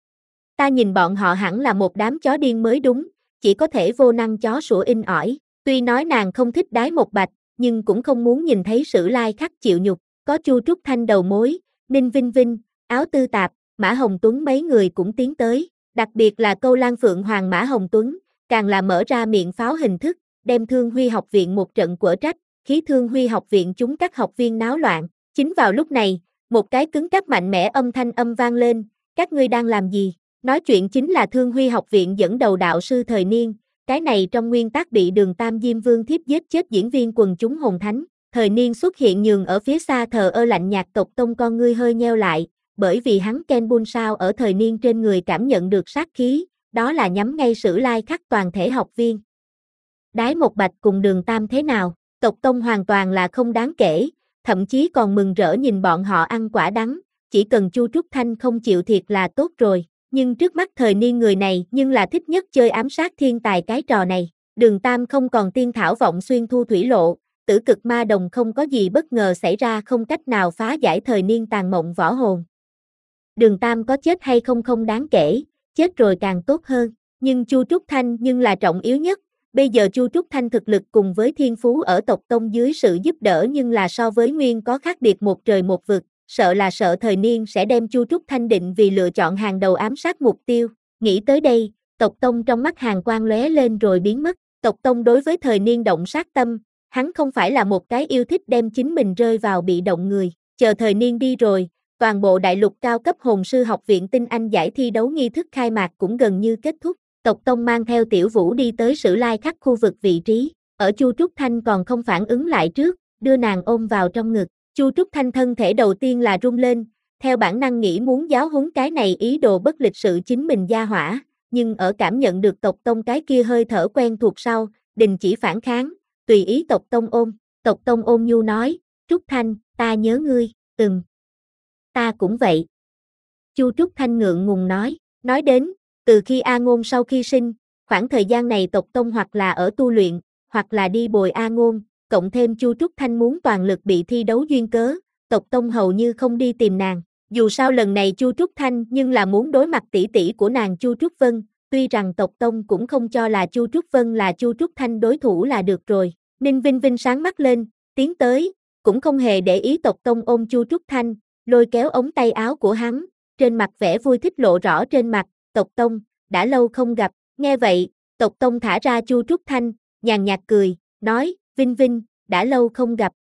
Ta nhìn bọn họ hẳn là một đám chó điên mới đúng, chỉ có thể vô năng chó sủa in ỏi, tuy nói nàng không thích Đái Một Bạch, nhưng cũng không muốn nhìn thấy Sử Lai Khắc chịu nhục, có Chu Trúc Thanh đầu mối, Ninh Vinh Vinh, Áo Tư Tạp, Mã Hồng Tuấn mấy người cũng tiến tới, đặc biệt là Câu Lan Phượng Hoàng Mã Hồng Tuấn, càng là mở ra miệng pháo hình thức, đem Thương Huy học viện một trận quở trách, khí Thương Huy học viện chúng các học viên náo loạn. Chính vào lúc này, một cái cứng cáp mạnh mẽ âm thanh âm vang lên, các ngươi đang làm gì? Nói chuyện chính là Thương Huy học viện dẫn đầu đạo sư Thời Niên, cái này trong nguyên tắc bị Đường Tam Diêm Vương thiếp giết chết diễn viên quần chúng hồn thánh. Thời Niên xuất hiện nhường ở phía xa thờ ơ lạnh nhạt tộc tông con ngươi hơi nheo lại, bởi vì hắn Ken Bun sao ở Thời Niên trên người cảm nhận được sát khí, đó là nhắm ngay Sử Lai Khắc toàn thể học viên. Đái Một Bạch cùng Đường Tam thế nào, tộc tông hoàn toàn là không đáng kể, thậm chí còn mừng rỡ nhìn bọn họ ăn quả đắng, chỉ cần Chu Trúc Thanh không chịu thiệt là tốt rồi, nhưng trước mắt Thời Niên người này nhưng là thích nhất chơi ám sát thiên tài cái trò này, Đường Tam không còn tiên thảo vọng xuyên thu thủy lộ, tử cực ma đồng không có gì bất ngờ xảy ra không cách nào phá giải Thời Niên tàn mộng võ hồn. Đường Tam có chết hay không không đáng kể, chết rồi càng tốt hơn, nhưng Chu Trúc Thanh nhưng là trọng yếu nhất, bây giờ Chu Trúc Thanh thực lực cùng với thiên phú ở tộc tông dưới sự giúp đỡ nhưng là so với Nguyên có khác biệt một trời một vực, sợ là sợ Thời Niên sẽ đem Chu Trúc Thanh định vì lựa chọn hàng đầu ám sát mục tiêu, nghĩ tới đây, tộc tông trong mắt hàng quang lóe lên rồi biến mất, tộc tông đối với Thời Niên động sát tâm, hắn không phải là một cái yêu thích đem chính mình rơi vào bị động người, chờ Thời Niên đi rồi, toàn bộ đại lục cao cấp hồn sư học viện tinh anh giải thi đấu nghi thức khai mạc cũng gần như kết thúc, tộc tông mang theo Tiểu Vũ đi tới Sử Lai Khắc khu vực vị trí, ở Chu Trúc Thanh còn không phản ứng lại trước, đưa nàng ôm vào trong ngực, Chu Trúc Thanh thân thể đầu tiên là rung lên, theo bản năng nghĩ muốn giáo huấn cái này ý đồ bất lịch sự chính mình gia hỏa, nhưng ở cảm nhận được tộc tông cái kia hơi thở quen thuộc sau, đình chỉ phản kháng, tùy ý tộc tông ôm, tộc tông ôm nhu nói, Trúc Thanh, ta nhớ ngươi, ừm. Ta cũng vậy. Chu Trúc Thanh ngượng ngùng nói, nói đến, từ khi A Ngôn sau khi sinh, khoảng thời gian này tộc tông hoặc là ở tu luyện, hoặc là đi bồi A Ngôn, cộng thêm Chu Trúc Thanh muốn toàn lực bị thi đấu duyên cớ, tộc tông hầu như không đi tìm nàng. Dù sao lần này Chu Trúc Thanh nhưng là muốn đối mặt tỷ tỷ của nàng Chu Trúc Vân, tuy rằng tộc tông cũng không cho là Chu Trúc Vân là Chu Trúc Thanh đối thủ là được rồi. Ninh Vinh Vinh sáng mắt lên, tiến tới, cũng không hề để ý tộc tông ôm Chu Trúc Thanh, lôi kéo ống tay áo của hắn, trên mặt vẻ vui thích lộ rõ trên mặt, tộc tông, đã lâu không gặp, nghe vậy, tộc tông thả ra Chu Trúc Thanh, nhàn nhạt cười, nói, Vinh Vinh, đã lâu không gặp.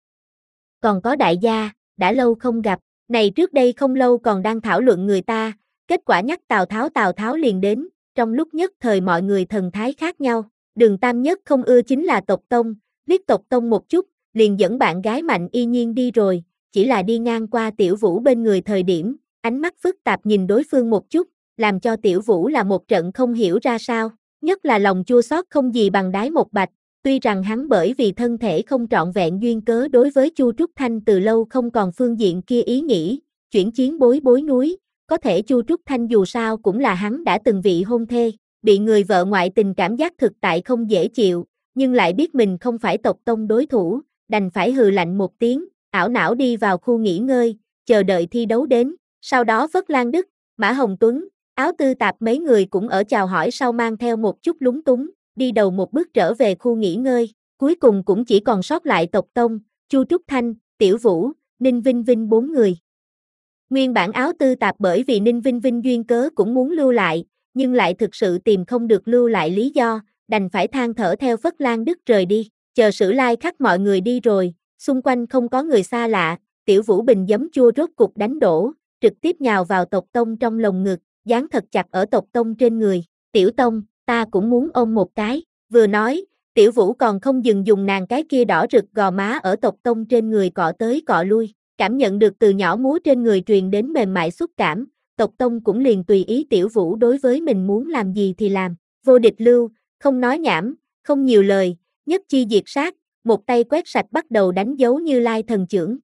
Còn có đại gia, đã lâu không gặp, này trước đây không lâu còn đang thảo luận người ta, kết quả nhắc Tào Tháo Tào Tháo liền đến, trong lúc nhất thời mọi người thần thái khác nhau, Đường Tam nhất không ưa chính là tộc tông, liếc tộc tông một chút, liền dẫn bạn gái Mạnh Y Nhiên đi rồi, chỉ là đi ngang qua Tiểu Vũ bên người thời điểm, ánh mắt phức tạp nhìn đối phương một chút, làm cho Tiểu Vũ là một trận không hiểu ra sao, nhất là lòng chua xót không gì bằng Đái Một Bạch, tuy rằng hắn bởi vì thân thể không trọn vẹn duyên cớ đối với Chu Trúc Thanh từ lâu không còn phương diện kia ý nghĩ, chuyển chiến bối bối núi, có thể Chu Trúc Thanh dù sao cũng là hắn đã từng vị hôn thê, bị người vợ ngoại tình cảm giác thực tại không dễ chịu, nhưng lại biết mình không phải tộc tông đối thủ, đành phải hừ lạnh một tiếng, ảo não đi vào khu nghỉ ngơi, chờ đợi thi đấu đến, sau đó Phất Lan Đức, Mã Hồng Tuấn, Áo Tư Tạp mấy người cũng ở chào hỏi sau mang theo một chút lúng túng, đi đầu một bước trở về khu nghỉ ngơi, cuối cùng cũng chỉ còn sót lại tộc Tông, Chu Trúc Thanh, Tiểu Vũ, Ninh Vinh Vinh bốn người. Nguyên bản áo tư tạp bởi vì Ninh Vinh Vinh duyên cớ cũng muốn lưu lại, nhưng lại thực sự tìm không được lưu lại lý do, đành phải than thở theo Phất Lan Đức rời đi, chờ Sử Lai Khắc mọi người đi rồi, xung quanh không có người xa lạ, Tiểu Vũ bình giấm chua rốt cục đánh đổ, trực tiếp nhào vào tộc Tông trong lồng ngực, dán thật chặt ở tộc Tông trên người, Tiểu Tông, ta cũng muốn ôm một cái, vừa nói, Tiểu Vũ còn không dừng dùng nàng cái kia đỏ rực gò má ở tộc Tông trên người cọ tới cọ lui, cảm nhận được từ nhỏ múa trên người truyền đến mềm mại xúc cảm, tộc Tông cũng liền tùy ý Tiểu Vũ đối với mình muốn làm gì thì làm, vô địch lưu, không nói nhảm, không nhiều lời, nhất chi diệt sát, một tay quét sạch bắt đầu đánh dấu Như Lai thần chưởng,